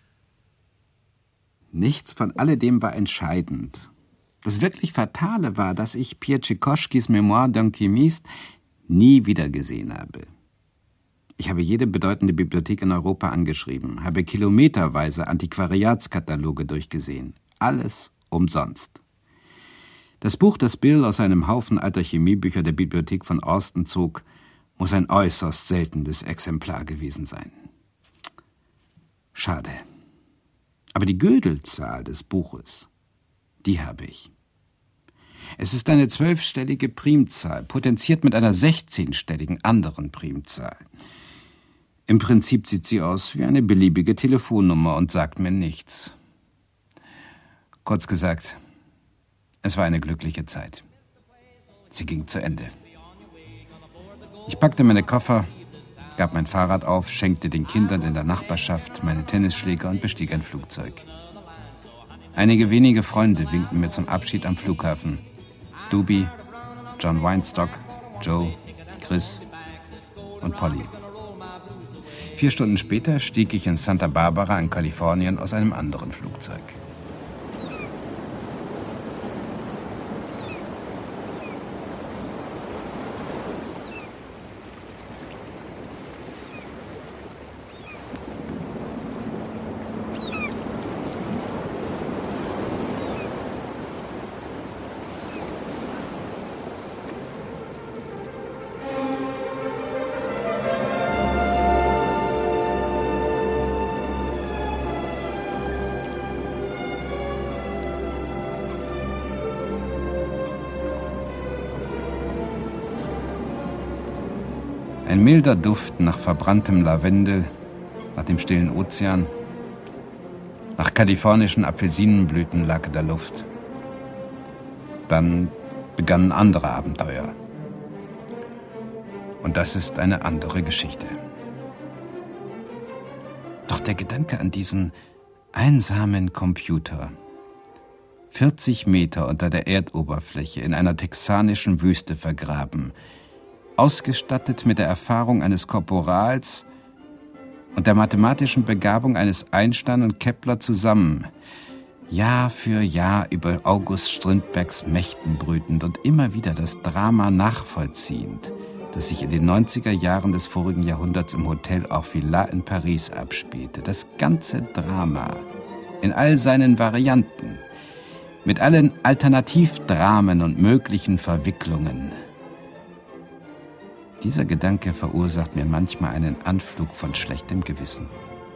Nichts von alledem war entscheidend. Das wirklich Fatale war, dass ich Pierre Tschikoschkis Mémoire d'un chimiste nie wieder gesehen habe. Ich habe jede bedeutende Bibliothek in Europa angeschrieben, habe kilometerweise Antiquariatskataloge durchgesehen. Alles umsonst. Das Buch, das Bill aus einem Haufen alter Chemiebücher der Bibliothek von Austin zog, muss ein äußerst seltenes Exemplar gewesen sein. Schade. Aber die Gödelzahl des Buches, die habe ich. Es ist eine 12-stellige Primzahl, potenziert mit einer 16-stelligen anderen Primzahl. Im Prinzip sieht sie aus wie eine beliebige Telefonnummer und sagt mir nichts. Kurz gesagt, es war eine glückliche Zeit. Sie ging zu Ende. Ich packte meine Koffer, gab mein Fahrrad auf, schenkte den Kindern in der Nachbarschaft meine Tennisschläger und bestieg ein Flugzeug. Einige wenige Freunde winkten mir zum Abschied am Flughafen. Doobie, John Weinstock, Joe, Chris und Polly. 4 Stunden später stieg ich in Santa Barbara in Kalifornien aus einem anderen Flugzeug. Ein milder Duft nach verbranntem Lavendel, nach dem stillen Ozean, nach kalifornischen Apfelsinenblüten lag in der Luft. Dann begannen andere Abenteuer. Und das ist eine andere Geschichte. Doch der Gedanke an diesen einsamen Computer, 40 Meter unter der Erdoberfläche in einer texanischen Wüste vergraben, ausgestattet mit der Erfahrung eines Korporals und der mathematischen Begabung eines Einstein und Kepler zusammen, Jahr für Jahr über August Strindbergs Mächten brütend und immer wieder das Drama nachvollziehend, das sich in den 90er Jahren des vorigen Jahrhunderts im Hotel Orfila in Paris abspielte. Das ganze Drama in all seinen Varianten, mit allen Alternativdramen und möglichen Verwicklungen. Dieser Gedanke verursacht mir manchmal einen Anflug von schlechtem Gewissen.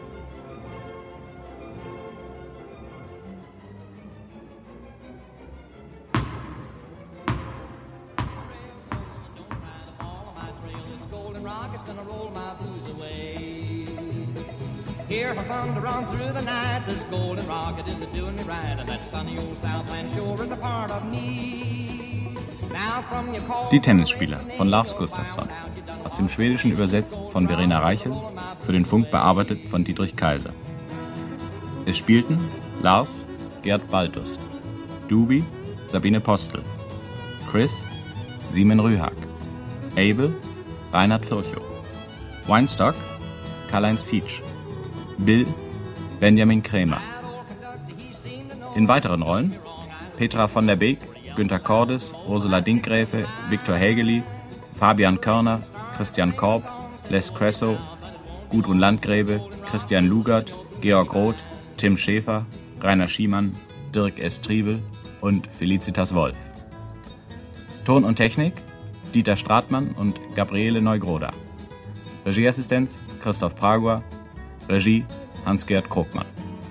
Hear her thunder on through the night. This golden rocket is a-doing me right, and that sunny old Southland shore is a part of me. Now from your call. Die Tennisspieler von Lars Gustafsson. Aus dem Schwedischen übersetzt von Verena Reichel, für den Funk bearbeitet von Dietrich Kaiser. Es spielten Lars, Gerd Baltus, Doobie, Sabine Postel, Chris, Simon Rühag, Abel, Reinhard Virchow, Weinstock, Karl-Heinz Fietsch, Bill, Benjamin Krämer. In weiteren Rollen Petra von der Beek, Günter Cordes, Ursula Dinkgräfe, Viktor Hägeli, Fabian Körner, Christian Korb, Les Cresso, Gudrun Landgräbe, Christian Lugert, Georg Roth, Tim Schäfer, Rainer Schiemann, Dirk S. Triebel und Felicitas Wolf. Ton und Technik Dieter Stratmann und Gabriele Neugroda. Regieassistenz Christoph Praguer. Regie Hans-Gerd Krugmann.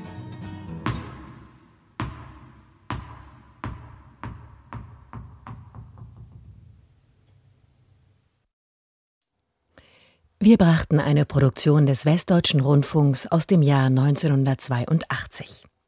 Wir brachten eine Produktion des Westdeutschen Rundfunks aus dem Jahr 1982.